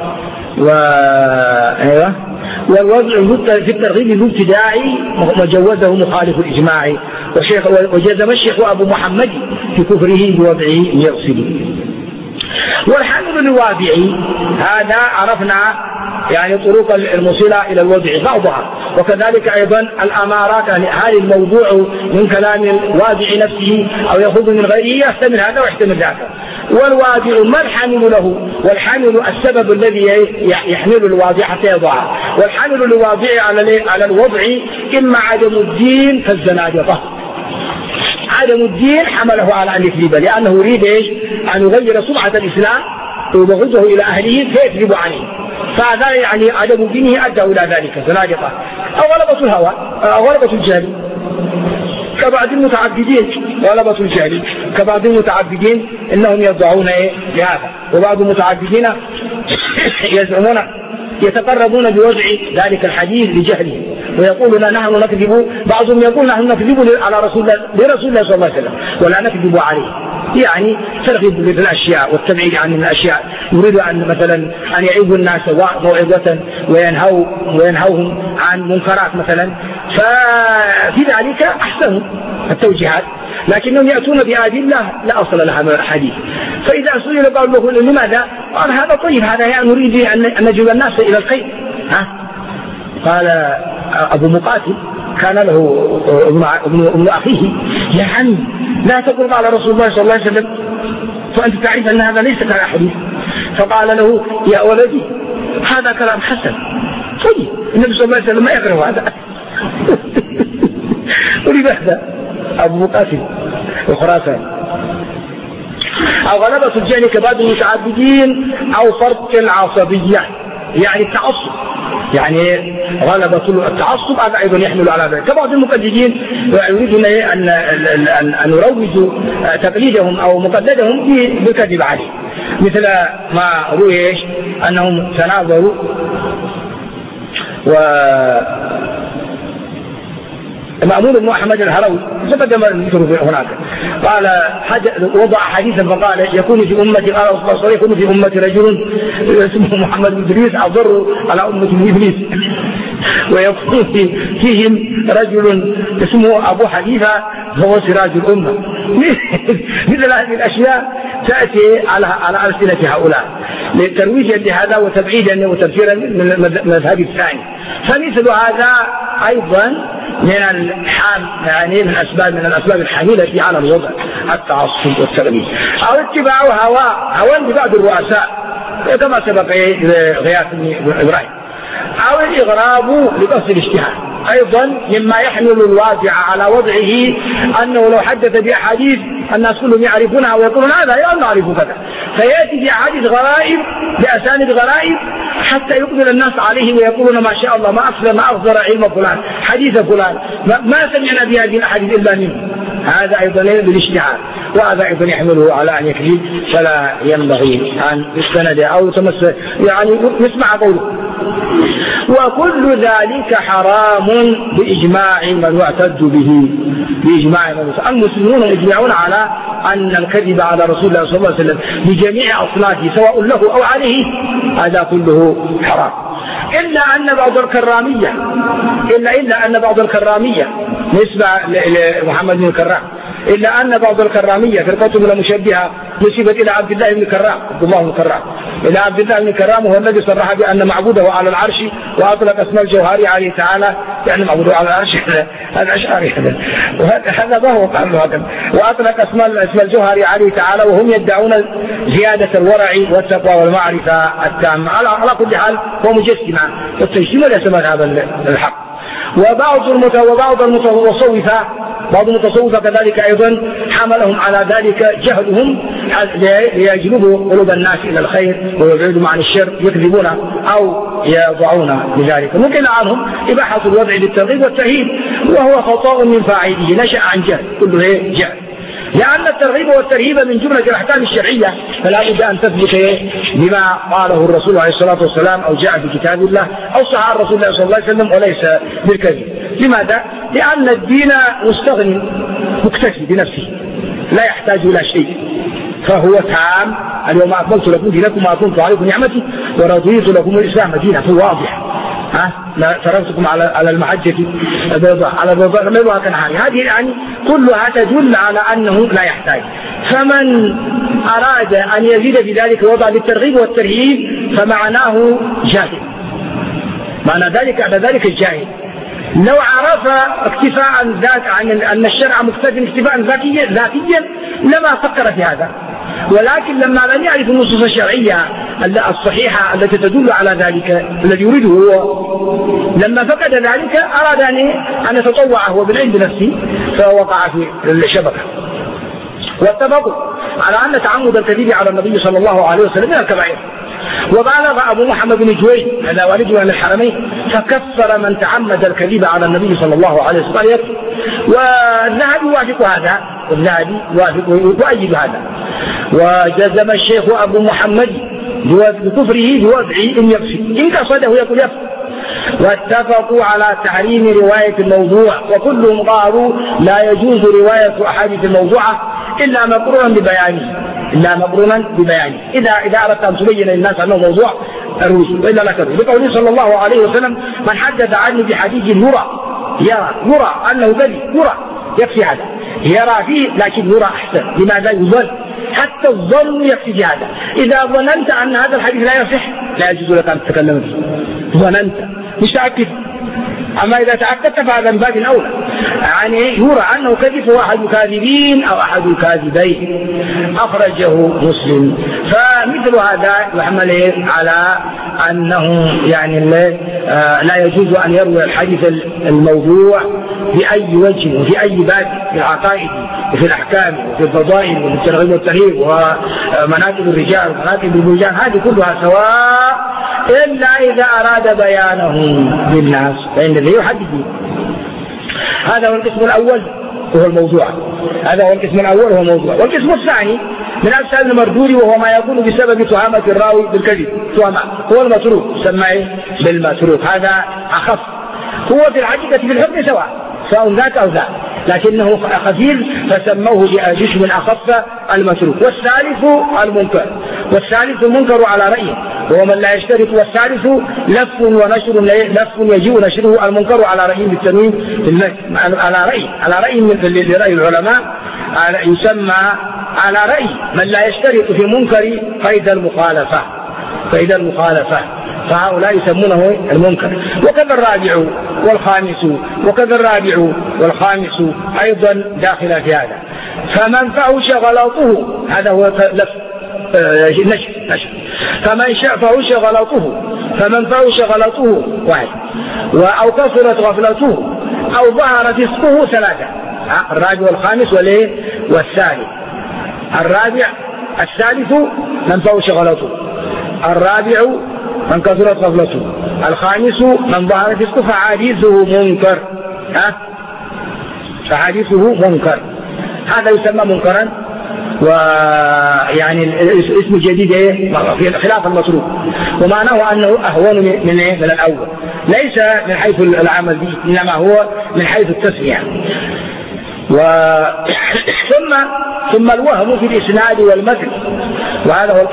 Speaker 1: والوضع في الترغيب الابتداعي وجوزه مخالف الإجماع، وجزم الشيخ أبو محمد في كفره بوضعه يغسل. والحامل للوابع هذا عرفنا يعني طرق الموصلة إلى الوضع بعضها، وكذلك أيضا الأمارات هل الموضوع من كلام الوادع نفسه أو يأخذ من غيره يحتمل هذا ويحتمل ذاك. والوادع ما الحامل له؟ والحامل السبب الذي يحمل الوادع حتى يضعه. والحامل للوادع على الوضع إما عدم الدين كالزنادقة. عدم الدين حمله على أن يكذب لأنه يريد أن يغير سمعة الإسلام ويبغضه إلى أهله فيكذب عليه، فهذا يعني عدم دينه أدى إلى ذلك زنادقة. أو غلبة الهوى أو غلبة الجهل كبعض المتعبدين، غلبة الجهل كبعض المتعبدين إنهم يضعون لهذا، وبعض المتعبدين يزعمون يتقربون بوضع ذلك الحديث لجهله ويقولون نحن نكذب. بعضهم يقول نحن نكذب على رسول الله صلى الله عليه وسلم ولا نكذب عليه، يعني ترغب بالأشياء والتبعيد عن الأشياء. يريد أن مثلا أن يعيبوا الناس موعظة وينهوهم عن منكرات مثلا، ففي ذلك أحسن التوجيهات، لكنهم يأتون بأدلة لا أصل لها من الحديث. فإذا سئل قال له لماذا؟ قال هذا طيب، هذا يعني نريد أن نجب الناس إلى الخير. قال أبو مقاتل كان له ابن أخيه: يا عمي لا تقل قال رسول الله صلى الله عليه وسلم، فأنت تعرف أن هذا ليس كلام حديث. فقال له: يا ولدي هذا كلام حسن. طيب النبي صلى الله عليه وسلم ما يكره هذا. ولماذا؟ أبو مقاتل وخراسان. أو غلبة الجهل كبعض المتعبدين، أو فرط العصبية يعني التعصب، يعني غلبة التعصب هذا أيضا يحمل على ذلك. كبعض المقلدين يريدون أن يروجوا تقليدهم أو مقلدهم بالكذب عليه، مثل ما روي أنهم تناظروا مأمون بن أحمد الهروي تقدم المثل هناك، قال وضع حديثا فقال: يكون في أمتي، قال رسول الله يكون في أمتي رجل اسمه محمد بن إدريس أضر على أمة إبليس، ويكون فيهم رجل اسمه أبو حنيفة فهو سراج الأمة. مثل هذه الأشياء تأتي على ألسنة هؤلاء لترويجا لهذا وتبعيدا وتبشيرا من المذهب الثاني. فمثل هذا أيضا من الحام، يعني من الأسباب الحاملة على الوضع التعصب والتغليب، أو اتباع هوى لبعض الرؤساء كما سبق غياث بن إبراهيم، أو الإغراب لقصد الاجتهاد، أيضا مما يحمل الواقع على وضعه أنه لو حدث بأحاديث الناس كلهم يعرفونها ويقولون هذا لا نعرف كذا، فيأتي بأحاديث غرائب بأسانيد غرائب حتى يقبل الناس عليه ويقولون ما شاء الله ما أفضل علم فلان حديث فلان ما سمعنا بهذه الأحاديث إلا منه. هذا أيضا بالاجتهاد، وهذا أيضا يحمله على أن يكذب، فلا ينبغي أن يستند أو يعني يسمع قوله. وكل ذلك حرام بإجماع من يعتد به، بإجماع من المسلمون مجمعون على أن الكذب على رسول الله صلى الله عليه وسلم بجميع أصنافه سواء له أو عليه هذا كله حرام، إلا أن بعض الكرامية نسبة لمحمد بن الكرام، إلا أن بعض الكرامية فرقة من المشبهة نسبت إلى عبد الله بن الكرام، إلى عبد الله بن الكرام، وهو الذي صرح بأن معبوده على العرش، وأطلق اسم الجوهري عليه تعالى، يعني معبوده على العرش هذا أشعري هذا ما هو قال هذا، وأطلق اسم الجوهري عليه تعالى، وهم يدعون زيادة الورع والتقوى والمعرفة التامة. على كل حال هو مجسمة، والتجسيم ليس مذهب الحق. وبعض المتصوفة كذلك أيضا حملهم على ذلك جهلهم ليجلبوا قلوب الناس إلى الخير ويبعدوا عن الشر، يكذبون أو يضعون لذلك. ممكن عنهم إباحة الوضع للترغيب والترهيب، وهو خطأ من فاعله نشأ عن جهل، كله جهل، لأن الترغيب والترهيب من جملة الأحكام الشرعية، فلا بد أن تثبت بما قاله الرسول عليه الصلاة والسلام أو جاء في كتاب الله أو صح عن رسول الله صلى الله عليه وسلم، وليس بالكذب. لماذا؟ لأن الدين مستغني مكتفي بنفسه لا يحتاج إلى شيء، فهو تام. اليوم أكملت لكم دينكم وأتممت عليكم نعمتي ورضيت لكم الإسلام دينا، فهو واضح. لا تركتكم على المحجة البيضاء، على البيضاء كنهاري. هذه يعني كلها تدل على أنه لا يحتاج. فمن أراد أن يزيد في ذلك وضع للترغيب والترهيب فمعناه جاهل، معنى ذلك الجاهل. لو عرف اكتفاء عن أن الشرع مكتفي اكتفاء ذاتيا لما فكر في هذا، ولكن لما لم يعرف النصوص الشرعية الصحيحة التي تدل على ذلك الذي يريده هو، لما فقد ذلك أراد أن يتطوع هو بالعلم بنفسه فوقع في الشبكة. واتفقوا على أن تعمد الكذب على النبي صلى الله عليه وسلم من الكبائر. وبالغ أبو محمد بن جويد هذا والده من الحرمين فكفر من تعمد الكذب على النبي صلى الله عليه وسلم. والذهبي يوافق هذا، والذهبي يؤيد هذا. وجزم الشيخ أبو محمد بكفره بوضع إن يكفي، إن قصده يقول يكفي. واتفقوا على تحريم رواية الموضوع، وكلهم قالوا لا يجوز رواية أحاديث الموضوعة إلا مقرونا ببيانه. إذا أردت أن تبين للناس أنه موضوع أروي، وإلا لا تروي. بقوله صلى الله عليه وسلم من حدث عني بحديث يرى أنه كذب، يكفي هذا، يرى فيه لكن يرى أحسن. لماذا؟ يظن، حتى الظن يكفي في هذا. إذا ظننت أن هذا الحديث لا يصح لا يجوز لك أن تتكلم فيه، ظننت مش تأكد، أما إذا تأكدت فهذا من باب أولى، يعني يرى أنه كذب هو أحد الكاذبين أو أحد الكاذبين. أخرجه مسلم. فمثل هذا يحمل على أنه يعني لا يجوز أن يروي الحديث الموضوع بأي وجه وفي أي باب، في العقائد وفي الأحكام وفي الفضائل وفي الترغيب والترهيب ومناقب الرجال ومناقب الرجال، هذه كلها سواء إلا إذا أراد بيانه للناس فإن الذي يحدد. هذا هو القسم الأول وهو الموضوع. هذا هو القسم الأول وهو الموضوع. والقسم الثاني من أجسام المردود وهو ما يكون بسبب تهامة الراوي بالكذب، تهمة هو المتروك، سماه بالمتروك. هذا أخف، هو في الحقيقة في الحكم سواء ذاك أو ذاك، لكنه خفيف فسموه باسم أخف المتروك. والثالث المنكر، والثالث المنكر على رأيه وهو من لا يشترط. والثالث لف ونشر، لف يجيء نشره، المنكر على رأيه بالتنوين على رأي لرأي العلماء يسمى على رأي من لا يشترط في المنكر قيد المخالفة، فهؤلاء يسمونه المنكر. وكذا الرابع والخامس، أيضا داخل في هذا. فمن فحش غلطه، هذا هو نشر. فمن فحش غلطه واحد، أو كثرت غفلته، أو ظهر فسقه ثلاثة. الرابع والخامس والثالث. الرابع الثالث من فحش غلطه، الرابع من كثرت غفلته، الخامس من ظهر فسقه، فحديثه منكر. هذا يسمى منكرا، ويعني اسم جديد في خلاف المتروك، ومعناه أنه أهون من الأول، ليس من حيث العمل به إنما هو من حيث التسمية. ثم الوهم في الإسناد والمتن، وهذا هو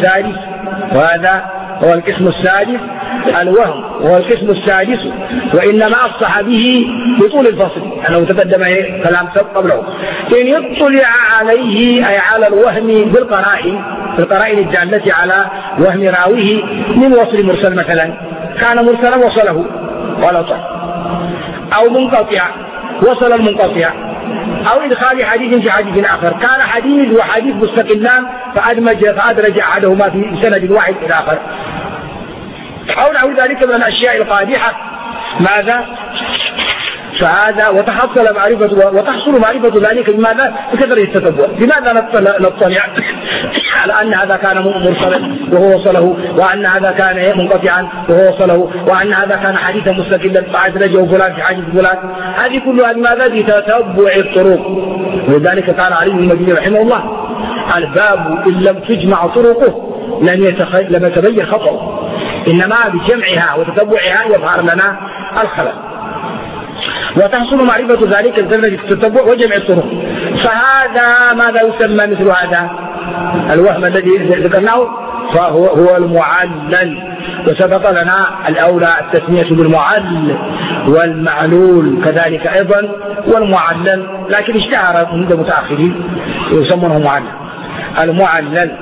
Speaker 1: القسم السادس، الوهم هو القسم السادس، وإنما أفصح به بطول الفصل، أنه تقدم كلام قبله. إن يطلع عليه أي على الوهم بالقرائن الدالة على وهم راويه من وصل مرسل، مثلا كان مرسلا وصله غلطا، أو منقطع وصل المنقطع، أو إدخال حديث في حديث آخر، كان حديث وحديث مستقلان فأدرج أحدهما في سند واحد إلى آخر، أو نحو ذلك من الأشياء القادحة. ماذا؟ فهذا وتحصل معرفة ذلك بماذا؟ بكثرة التتبع. لماذا نطلع على أن هذا كان مرسلا وهو وصله، وأن هذا كان منقطعا وهو وصله، وأن هذا كان حديثا مستقلا فأدرجه فلان في حديث فلان؟ هذه كلها لماذا؟ بتتبع الطرق. ولذلك قال علي بن المديني رحمه الله: الباب إن لم تجمع طرقه لم يتبين خطأه، إنما بجمعها وتتبعها يظهر لنا الخلل. وتحصل معرفة ذلك الدرجة التتبع وجمع الطرق. فهذا ماذا يسمى مثل هذا؟ الوهم الذي ذكرناه فهو المعلل، وسبق لنا الأولى التسمية بالمعلل، والمعلول كذلك أيضا، والمعلل، لكن اشتهر عند المتأخرين يسمونه معلل. المعلل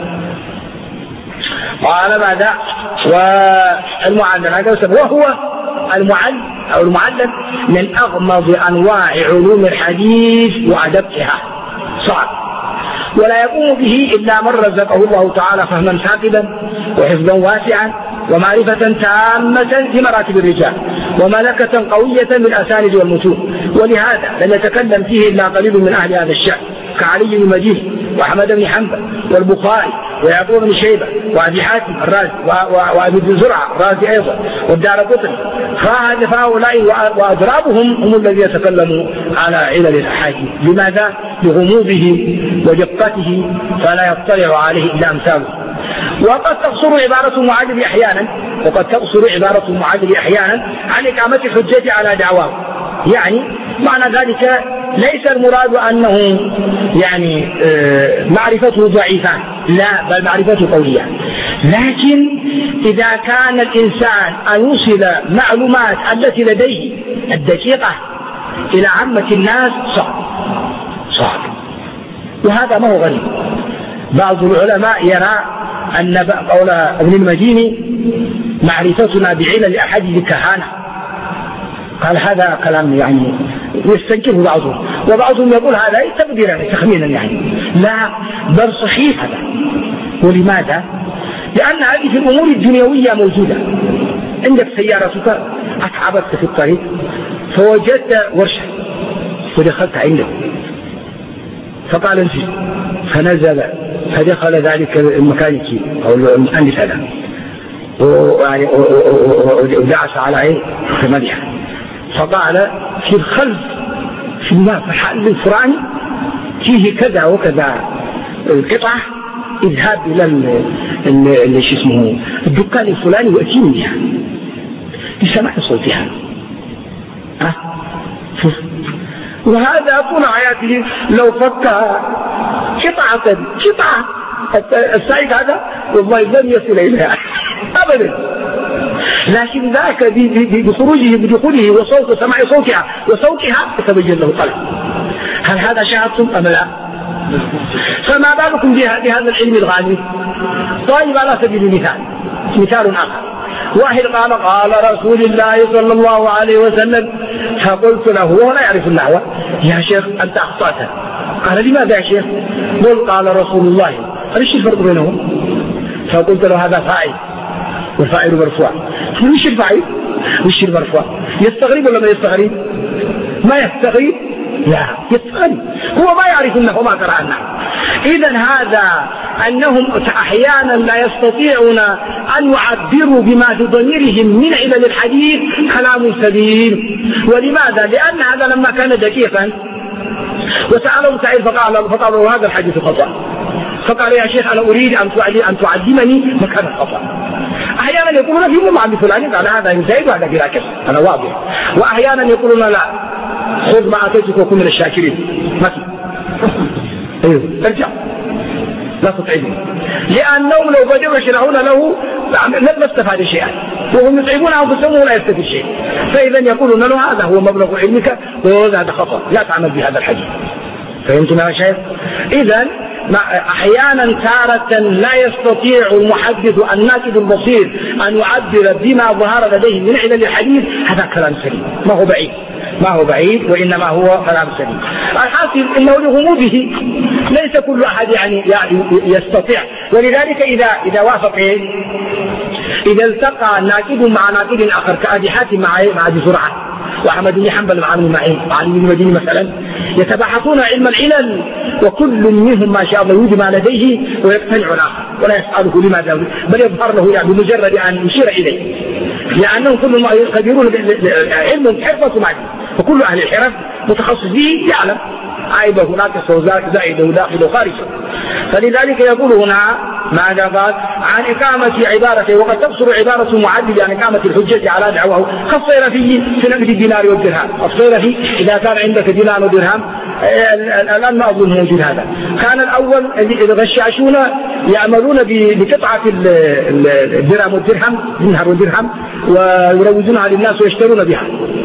Speaker 1: قال ماذا؟ والمعلل هذا يسمى، وهو المعلل من أغمض أنواع علوم الحديث وأدقها، صعب، ولا يقوم به إلا من رزقه الله تعالى فهما ثاقبا وحفظا واسعا ومعرفة تامة بمراتب الرجال وملكة قوية بالأسانيد والمتون. ولهذا لم يتكلم فيه إلا قليل من أهل هذا الشأن، كعلي بن المديني وأحمد بن حنبل والبخاري ويعقوب بن شيبة وأبي حاتم الرازي وأبي بن زرعة الرازي أيضا والدارقطني. فهؤلاء وأضرابهم هم الذين يتكلموا على علل الأحاديث. لماذا؟ لغموضه ودقته، فلا يطلع عليه إلا أمثاله. وقد تقصر عبارة المعادل أحيانا عن إقامة الحجة على دعواه. يعني معنى ذلك ليس المراد أنه يعني معرفته ضعيفة، لا، بل معرفته قوية. لكن إذا كان الإنسان أن يوصل معلومات التي لديه الدقيقة إلى عامة الناس صعب، وهذا ما هو غريب. بعض العلماء يرى أن قول ابن المديني معرفتنا بعلل الأحاديث كهانة، قال هذا كلام يعني يستنكره بعضهم، وبعضهم يقول هذا تقديرا تخمينا يعني، لا بل صحيح هذا. ولماذا؟ لأن هذه الأمور الدنيوية موجودة. عندك سيارتك أتعبت في الطريق فوجدت ورشة ودخلت عنده فقال انزل، فنزل فدخل ذلك الميكانيكي أو المهندس هذا ودعس على عين فمدح، فقال في الخلف في المحل الفلاني فيه كذا وكذا قطعة، اذهب إلى شو اسمه الدكان الفلاني وأتيني بها بسماع صوتها. وهذا طول حياته لو فك قطعة السعيد هذا والله لم يصل إليها أبدا، لكن ذاك بخروجه بدخوله وصوت سماع صوتها يتبين له قلب. هل هذا شاهدتم أم لا؟ فما بالكم بهذا العلم الغالي؟ طيب على سبيل المثال مثال آخر، واحد قال رسول الله صلى الله عليه وسلم، فقلت له وهو لا يعرف النحو يا شيخ أنت أخطأت. قال لماذا يا شيخ؟ قال رسول الله. قال ايش الفرق بينهم؟ فقلت له هذا فاعل والفاعل مرفوع. وش الفاعل وش المرفوع؟ يستغرب ولا ما يستغرب؟ ما يستغرب؟ لا يستغرب، هو ما يعرف النحو ما قرأ النحو. إذا هذا أنهم أحيانا لا يستطيعون أن يعبروا بما في ضميرهم من علل الحديث كلام سليم. ولماذا؟ لأن هذا لما كان دقيقا وسأله سعيد فقال له هذا الحديث خطأ، فقال يا شيخ أنا أريد أن تعلمني مكان الخطأ. أحيانا يقولون في مع فلان قال هذا يزايد وهذا بلا كسر، هذا واضح. وأحيانا يقولون لا خذ ما أتيتك وكن من الشاكرين، ما في أيوه ارجع لا تتعبني، لأنهم لو بدأوا يشرحون له لم استفاد شيئا وهم يتعبون أنفسهم ولا يستفيد شيء. فإذا يقولون له هذا هو مبلغ علمك وهذا خطأ، لا تعمل بهذا الحديث. فهمتم يا شيخ؟ إذا أحيانا تارة لا يستطيع المحدث الناقد البصير أن يعبر بما ظهر لديه من علل الحديث، هذا كلام سليم ما هو بعيد وإنما هو كلام سليم. الحاصل إنه لغموضه ليس كل أحد يعني يستطيع. ولذلك إذا وافق إذا التقى ناقد مع ناقد آخر كأبي حاتم مع أبي زرعة وأحمد بن حنبل مع ابن معين وعلي بن المديني مثلا، يتباحثون علم العلل وكل منهم ما شاء الله يوجد ما لديه ويقتنع الآخر ولا يسأله لماذا، بل يظهر له يعني بمجرد أن يشير إليه، لأنهم كلهم يقدرون علم حرفة معه، وكل أهل الحرف متخصص به يعلم عيبه ناقصه زائده داخله خارجه. فلذلك يقول هنا ماذا قال عن إقامة عبارته، وقد تقصر عبارة معدل عن إقامة الحجة على دعواه كالصيرفي في نقد الدينار والدرهم. الصيرفي إذا كان عندك دينار ودرهم، الآن ما أظن موجود هذا، كان الأول الغشاشون يعملون بقطعة الدرهم والدرهم دينار والدرهم ويروجونها للناس ويشترون بها،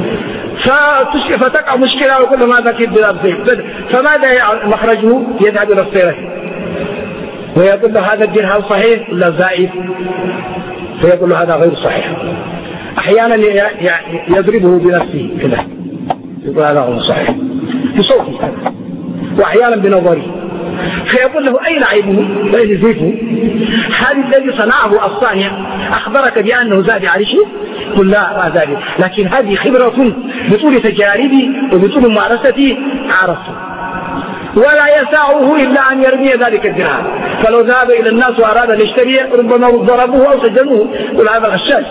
Speaker 1: فتقع مشكلة وكل ما ذكر بالأبصير. فماذا مخرجه؟ يذهب إلى الصيرفي ويقول له هذا الدرهم صحيح ولا زائد، فيقول له هذا غير صحيح. أحيانا يضربه بنفسه كذا يقول هذا غير صحيح بصوته، وأحيانا بنظره، فيقول له أين عيبه وأين زيفه؟ هل الذي صنعه الصانع أخبرك بأنه زاد على شيء؟ قل لا ما زاد، لكن هذه خبرة بطول تجاربي وبطول ممارستي عرفته، ولا يسعه إلا أن يرمي ذلك الدرهم. فلو ذهب إلى الناس وأراد أن يشتري ربما ضربوه أو سجنوه، يقول هذا غشاش.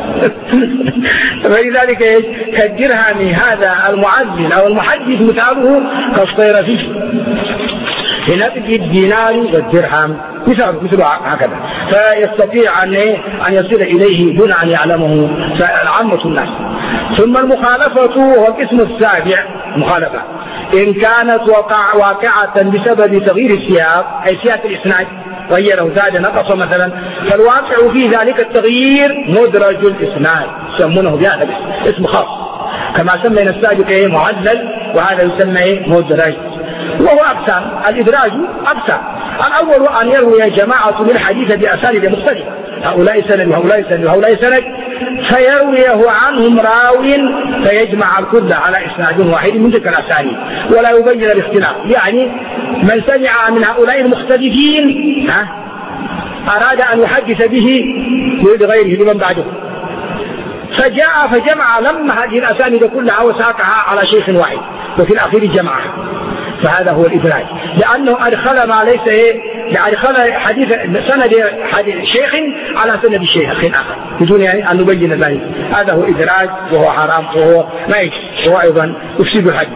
Speaker 1: فلذلك كالدرهم هذا المعدل أو المحدث مثاله كالصيرفي في نقد الدينار والدرهم مثل هكذا، فيستطيع أن يصل إليه دون أن يعلمه عامة الناس. ثم المخالفة وهو القسم السابع، مخالفة إن كانت واقعة بسبب تغيير السياق، أي سياق الإسناد غيره زاد نقص مثلا، فالواقع في ذلك التغيير مدرج الإسناد، يسمونه بهذا اسم خاص، كما سمينا السابق معلل وهذا يسمى مدرج. وهو أقسام، الإدراج أقسام. الأول أن يروي جماعة من الحديث بأسانيد مختلفة، هؤلاء سند وهؤلاء سند وهؤلاء سند، فيرويه عنهم راو فيجمع الكل على إسناد واحد من تلك الأسانيد ولا يبين الاختلاف. يعني من سمع من هؤلاء المختلفين أراد أن يحدث به لغيره لمن بعده، فجاء فجمع لما هذه الأسانيد كلها وساقها على شيخ واحد وفي الأخير جمعها، فهذا هو الإدراج، لأنه أدخل ما ليس أدخل حديث سند شيخ على سند شيخ آخر بدون أن نبين ذلك. هذا هو إدراج وهو حرام وهو ما يجوز وهو أيضا يفسد الحديث.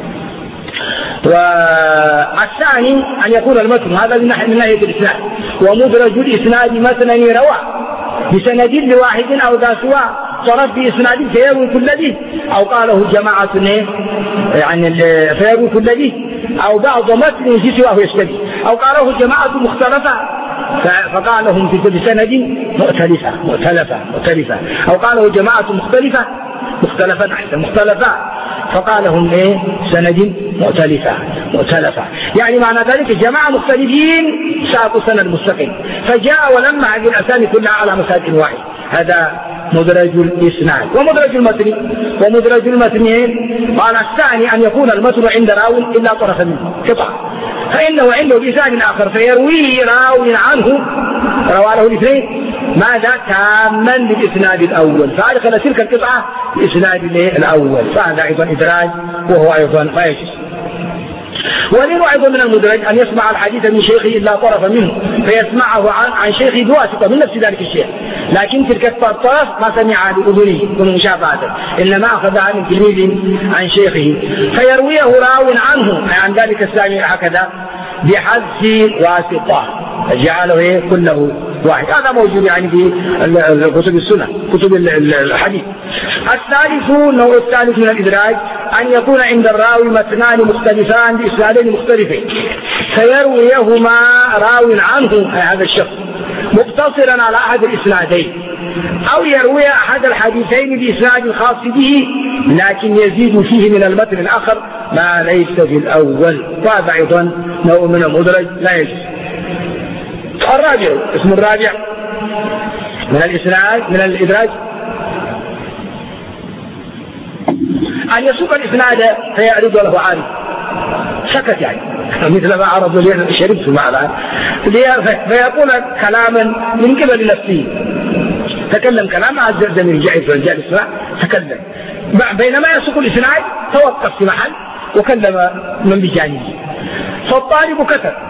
Speaker 1: والثاني أن يكون المتن هذا من ناحية الإسناد، ومدرج الإسناد مثلا روى بسند لواحد أو ذا سواء صرف بإسناد فيروي كل ذي، أو قاله جماعة يعني فيروي كل ذي، أو بعض متن في سواه يشتبه، أو قاله جماعة مختلفة فقالهم في سند مختلفة، أو قاله جماعة مختلفة فقالهم سند مؤتلفة. يعني معنى ذلك جماعة مختلفين ساقوا سند مستقيم، فجاء ولما هذه الأسامي كلها على مساجد واحد. هذا مدرج الإسناد. ومدرج المتن قال الثاني أن يكون المتن عند راو إلا طرف منه قطعة، فإنه عنده بإسناد آخر فيرويه راو عنه روى له الاثنين ماذا تاما بالإسناد الأول، فأدخل تلك القطعة الإسناد الأول، فهذا أيضا إدراج وهو أيضا ما يجوز. ولين أيضا من المدرج أن يسمع الحديث من شيخه إلا طرفا منه فيسمعه عن شيخه بواسطة من نفس ذلك الشيخ، لكن تلك الطرف ما سمع بأذنه ومشابهته، إنما أخذها من تلميذ عن شيخه فيرويه راو عنه عن ذلك السامع هكذا بحذف واسطة جعله كله واحد. هذا موجود يعني في كتب السنة كتب الحديث. الثالث النوع الثالث من الإدراج أن يكون عند الراوي متنان مختلفان بإسنادين مختلفين فيرويهما راو عنه هذا الشخص مقتصرا على أحد الإسنادين، أو يروي أحد الحديثين بإسناد خاص به لكن يزيد فيه من المتن الآخر ما ليس في الأول، فهذا أيضا نوع من المدرج لا يجوز. الرابع اسم الرابع من الإسناد من الإدراج أن يسوق الإسناد فيعرض له عارض سكت، يعني مثل ما عرض لي شربت معنا فيقول كلاما من قبل نفسه، تكلم كلام عز الزمير جائز والجاء الإسماع تكلم، بينما يسوق الإسناد توقف في محل وكلم من بجانبه، فالطالب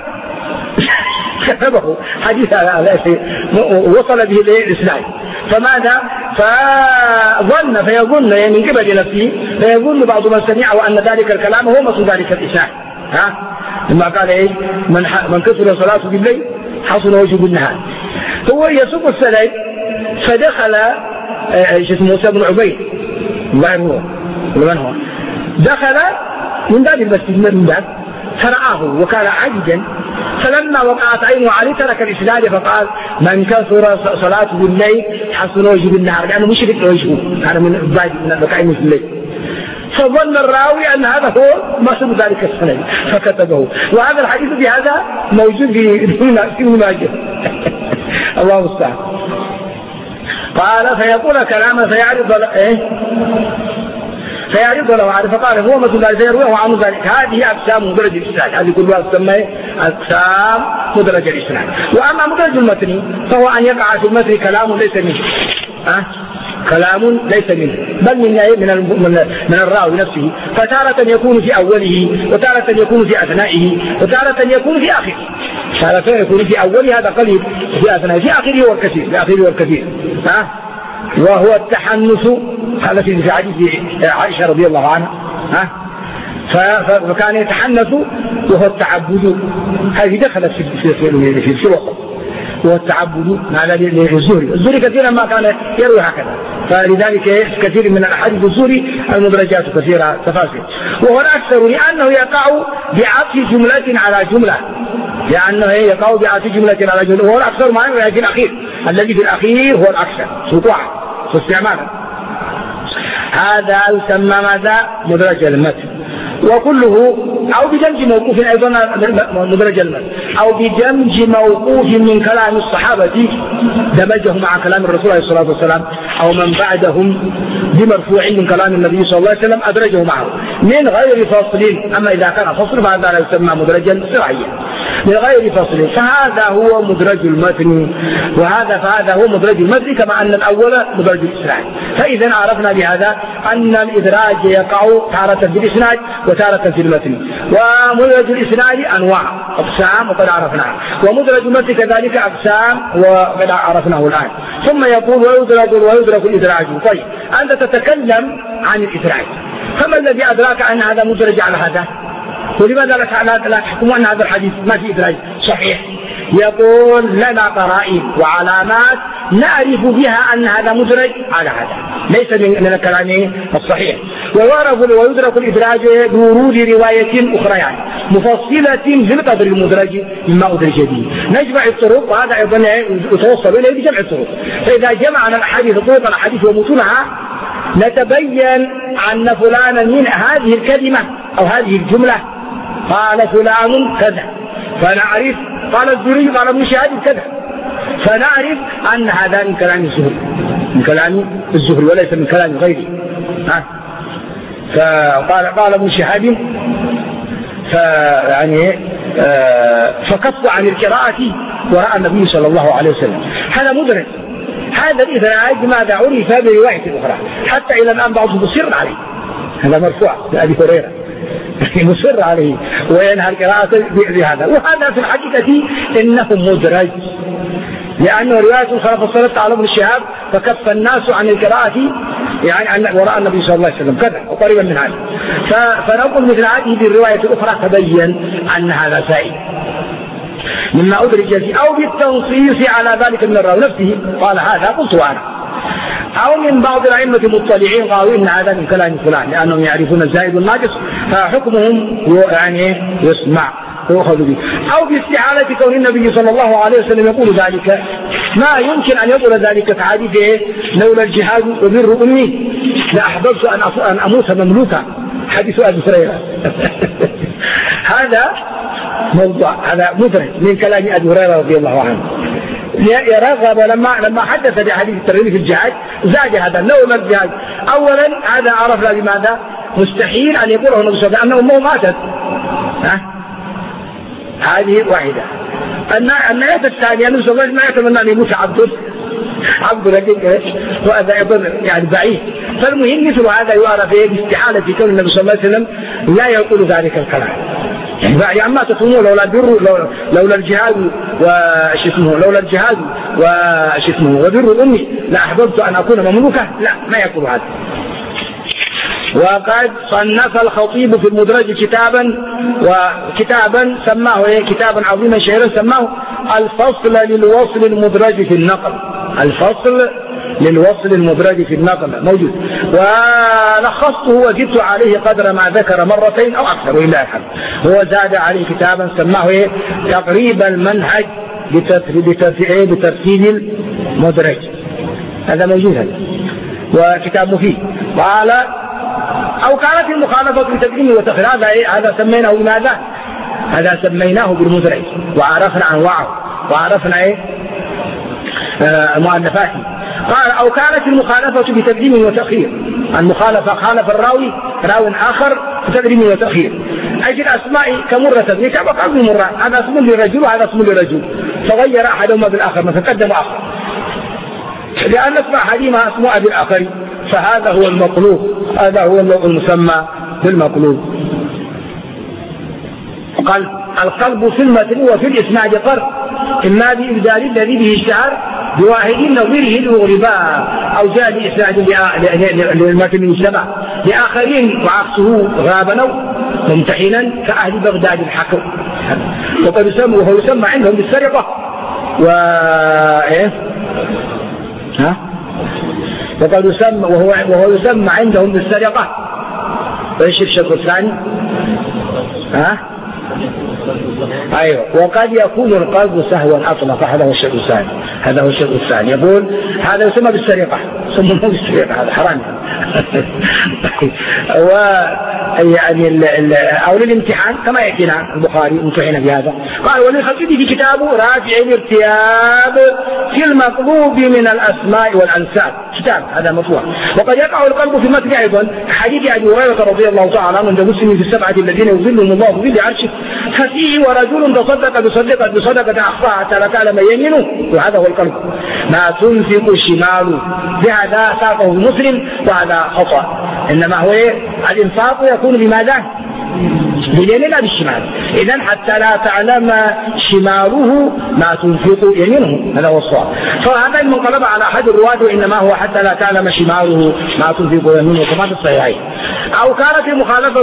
Speaker 1: كتبه حديث وصل به الإسناد، فماذا فظن فيظن من قبل نفسه فيظن بعض من سمعه أن ذلك الكلام هو مصر ذلك الإسناد. لما قال إيه من كثر صلاته بالليل حصل وجه بالنهار، هو يسوق السند فدخل موسى بن عبيد الله هو ومن هو دخل من باب المسجد من باب فرآه وكان عاجزا، فلما وقعت عينه عليه ترك الإسناد فقال من كثر صلاته بالليل حسن وجهه بالنهار، لأنه مشرك وجهه كان من بقائمه في الليل، فظن الراوي أن هذا هو مصر ذلك السند فكتبه. وهذا الحديث بهذا موجود في ماجه الله المستعان. قال فيقول كلاما فيعرض له عارف، فقال هو مثل ذلك فيرويه عنه ذلك. هذه أقسام مدرج الإسناد، هذه كلها تسمى أقسام مدرج الإسناد. وأما مدرج المتن فهو أن يقع في المتن كلام ليس منه كلام ليس منه بل من الراوي نفسه، فتارة يكون في أوله وتارة يكون في أثنائه وتارة يكون في آخره. تارة يكون في أوله هذا قليل، في أثنائه في آخره والكثير وهو التحنث، هذا في حديث عائشة رضي الله عنها فكان يتحنث وهو التعبد، هذه دخلت في الوسط وهو التعبد مع الزهري كثيرا ما كان يروي هكذا، فلذلك كثير من الأحاديث الزهري المدرجات كثيرة تفاصيل. وهو الأكثر لأنه يقع بعطف جملة على جملة، وهو الأكثر ما يروي في الأخير، الذي في الأخير هو الأكثر سطوعا واستعمالا. هذا يسمى ماذا؟ مدرج المتن. وكله أو بدمج موقوف أيضا مدرج المد، أو بدمج موقوف من كلام الصحابة دمجه مع كلام الرسول عليه الصلاة والسلام، أو من بعدهم بمرفوع من كلام النبي صلى الله عليه وسلم أدرجه معه من غير فصل. أما إذا كان فصل فهذا لا يسمى مدرجا سرعيا من غير فصل، فهذا هو مدرج المتن، فهذا هو مدرج المتن، كما أن الأول مدرج الإسناد. فإذا عرفنا بهذا أن الإدراج يقع تارة في الإسناد وتارة في المتن، ومدرج الإسناد أنواع أقسام وقد عرفناها، ومدرج المتن كذلك أقسام وقد عرفناه الآن. ثم يقول ويدرك الإدراج. طيب أنت تتكلم عن الإدراج، فما الذي أدراك أن هذا مدرج على هذا؟ ولماذا لا تحكموا أن هذا الحديث ما في إدراج صحيح؟ يقول لنا قرائن وعلامات نعرف بها أن هذا مدرج على هذا، ليس من الكلام الصحيح. ويدرك الإدراج بورود رواية أخرى يعني مفصلة في القدر المدرج مما أدرج به. نجمع الطرق، وهذا أيضا يتوصل إليه بجمع الطرق. فإذا جمعنا الأحاديث طرق الأحاديث ومتونها نتبين أن فلانا من هذه الكلمة أو هذه الجملة قال فلان كذا، فنعرف قال الزهري قال ابن شهاب كذا، فنعرف أن هذا من كلام الزهري، من كلام الزهري وليس من كلام غيره. فقال ابن شهاب فكف عن القراءة ورأى النبي صلى الله عليه وسلم. هذا مدرج. هذا الإدراج ماذا عرف برواية أخرى، حتى إلى الآن بعضهم مصر عليه، هذا مرفوع لأبي هريرة مصر عليه وينهى القراءة بهذا. وهذا في الحقيقة إنه مدرج، لأنه رواية فصلت على ابن شهاب فكف الناس عن القراءة يعني وراء النبي صلى الله عليه وسلم كذا وقريبا من هذا. فنقول مثل هذه بالرواية الأخرى تبين أن هذا سائل مما أدرج فيه، أو بالتنصيص على ذلك من الراوي نفسه قال هذا قلت أنا، أو من بعض الأئمة المطلعين قالوا إن هذا من كلام فلان لأنهم يعرفون الزائد والناقص فحكمهم يعني يسمع ويأخذ به، أو باستحالة كون النبي صلى الله عليه وسلم يقول ذلك، ما يمكن أن يقول ذلك كحديث لولا الجهاد وبر أمي لأحببت أن أموت مملوكا، حديث أبي هريرة هذا موضوع، هذا مدرج من كلام أبي هريرة رضي الله عنه. يرغب لما حدث بحديث الترغيب في الجهاد زاد هذا لولا الجهاد. أولا هذا عرفنا بماذا؟ مستحيل أن يقوله النبي صلى الله عليه وسلم أنه ماتت، هذه واحدة. النية الثانية النبي صلى الله عليه وسلم ما يتمنى أن يموت عبد لكن وهذا أيضا يعني بعيد. فالمهم مثل هذا يعرف باستحالة في كون النبي صلى الله عليه وسلم لا يقول ذلك الكلام. يعني أما تقولون لولا الجهاد لولا الجهاد وبر أمي لأحببت أن أكون مملوكة، لا ما يقول هذا. وقد صنف الخطيب في المدرج كتابا سماه كتابا عظيما شهيرا سماه الفصل للوصل المدرج في النقل. الفصل للوصل المدرج في النقل موجود، ولخصته وزدت عليه قدر ما ذكر مرتين أو أكثر ولله الحمد. هو زاد عليه كتابا سماه تقريب المنهج بترتيب المدرج، هذا موجود هذا وكتاب مفيد. قال أو كانت المخالفة بتقديم وتأخير، هذا سميناه بماذا؟ هذا سميناه بالمدرج، وعرفنا أنواعه وعرفنا مؤلفاته. قال أو كانت المخالفة بتقديم وتأخير، المخالفة خالف الراوي آخر بتقديم وتأخير. أجل أسماء كمرة بن كعب وكعب بن مرة، هذا اسم للرجل وهذا اسم للرجل، فغير أحدهما بالآخر فتقدم آخر، لأن اسم أحدهما اسماء بالآخر، فهذا هو المطلوب، هذا هو النوع المسمى بالمطلوب. قال القلب في المتن وفي الإسناد فرق، إما بإبدال الذي به اشتهر بواحد نظيره الغرباء، أو جاء بإسناد للمتن السبع لآخرين وعكسه غابا ممتحنا كأهل بغداد الحكم. وهو يسمى عندهم بالسرقة وقد يسمى وهو يسمى عندهم بالسرقة. وإيش الشق الثاني؟ أيوة. وقد يكون القلب سهوا أطلق، هذا هو الشق الثاني، هذا هو الشق الثاني. يقول هذا يسمى بالسرقة، يسمونه بالسرقة، هذا حرام يعني أو للامتحان كما يأتينا البخاري ممتحنا بهذا. قال وللخطيب في كتابه رافع الارتياب في المطلوب من الأسماء والأنساب، كتاب هذا مطلوب. وقد يقع القلب في المتن أيضا حديث أبي هريرة رضي الله تعالى عنه عند مسلم في السبعة الذين يظلهم الله بظل عرشه ففيه ورجل تصدق بصدقة أخفاها حتى لا تعلم يمينه، وهذا هو القلب ما تنفق شماله. بهذا ساقه مسلم وهذا خطأ، إنما هو الإنفاق يكون بماذا؟ باليمين لا بالشمال. إذن حتى لا تعلم شماله ما تنفق يمينه، هذا هو الصواب. فهذا المنقلب على أحد الرواة وإنما هو حتى لا تعلم شماله ما تنفق يمينه كما في الصحيحين. أو كانت المخالفة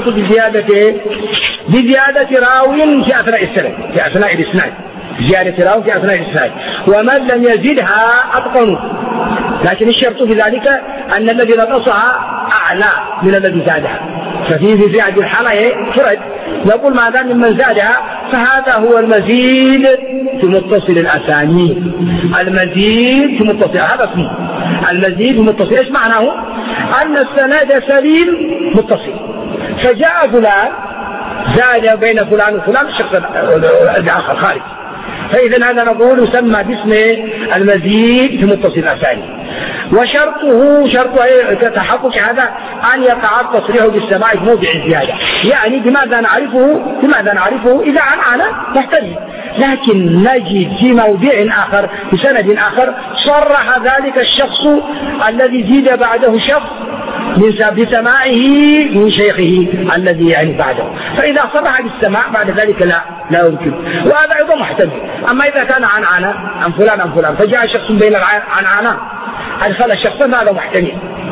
Speaker 1: بزيادة راو في أثناء السند، في أثناء الإسناد، زيادة راو في أثناء الإسناد، ومن لم يزدها أتقنوا. لكن الشرط في ذلك أن الذي نقصها أعلى من الذي زادها، ففي هذه الحالة فرد نقول ما دام ممن زادها فهذا هو المزيد في متصل الأسانيد. المزيد في متصل، هذا اسمه المزيد في متصل. ايش معناه؟ أن السند سليم متصل، فجاء فلان زاد بين فلان وفلان الشخص الآخر خارج، فإذا هذا نقول يسمى باسم المزيد في متصل الأسانيد. وشرطه شرط تحقق هذا أن يقع التصريح بالسماع في موضع الزيادة، يعني بماذا نعرفه إذا عن محتمل. لكن نجد في موضع آخر في سند آخر صرح ذلك الشخص الذي زيد بعده شخص بسماعه من شيخه الذي يعني بعده، فإذا صرح بالسماع بعد ذلك لا يمكن، وهذا أيضا محتمل. أما إذا كان عن فلان فجاء شخص بين العنعنة أدخل شخصا هذا محتمل،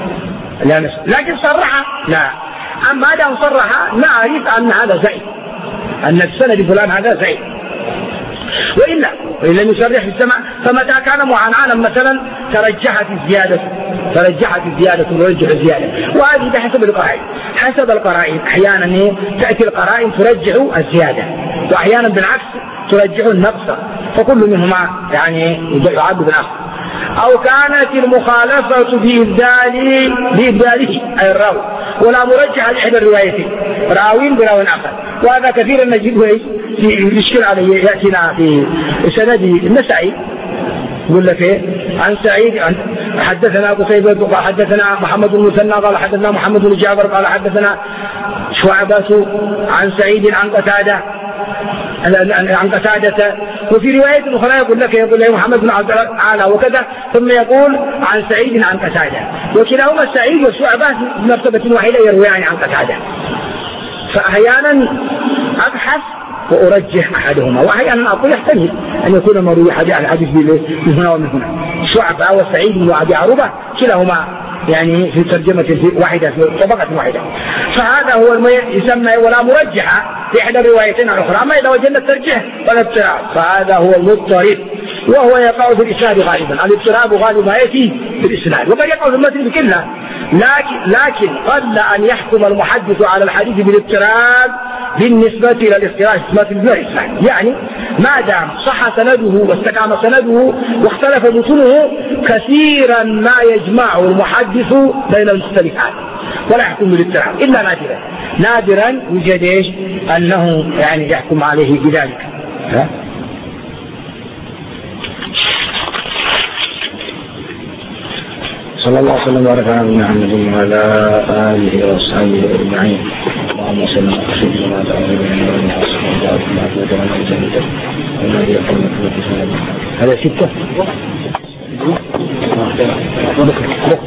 Speaker 1: لكن صرح لا. أما إذا صرح نعرف أن هذا زائد، أن السند فلان هذا زائد. وإلا لم يصرح في السماع فمتى كان معنعنا مثلا ترجحت الزيادة ورجح الزيادة، وهذه بحسب القرائن أحيانا تأتي القرائن ترجح الزيادة، وأحيانا بالعكس ترجح النقص، فكل منهما يعني يعد بالآخر. أو كانت المخالفة بإبداله أي الراوي ولا مرجح لإحدى الروايتين، راوي براو آخر، وهذا كثيرا نجده يشكل عليه. يأتينا في سند النسائي يقول لك عن سعيد حدثنا قتيبة قال حدثنا محمد بن المثنى قال حدثنا محمد بن جعفر قال حدثنا شعبة عن سعيد عن قتادة، وفي رواية أخرى يقول له محمد بن عبد الله وكذا، ثم يقول عن سعيد عن قتادة، وكلاهما سعيد وشعبة في مرتبة واحدة يرويان عن قتادة. فأحيانا أبحث وأرجح أحدهما، وأحيانا أقول يحتمل أن يكون مروي الحديث من هنا ومن هنا. شعبة وسعيد بن أبي عروبة كلاهما يعني في ترجمة واحدة في طبقة واحدة، فهذا هو يسمى ولا مرجح في إحدى الروايتين الأخرى. أما إذا وجدنا الترجيح والاضطراب فهذا هو المضطرب، وهو يقع في الإسناد غالبا. الاضطراب غالبا يأتي في الإسناد، وقد يقع في المتن بكلها، لكن قل أن يحكم المحدث على الحديث بالاضطراب بالنسبة إلى الاختلاف في الإسناد. يعني ما دام صح سنده واستقام سنده واختلف متنه كثيرا ما يجمع المحدث بين المختلفات ولا يحكم بالاضطراب إلا نادرا يوجد ايش أنه يعني يحكم عليه بذلك. صلى الله وسلم وبارك على نبينا محمد وعلى آله وأصحابه أجمعين. اللهم صل على سيدنا محمد. هذا 6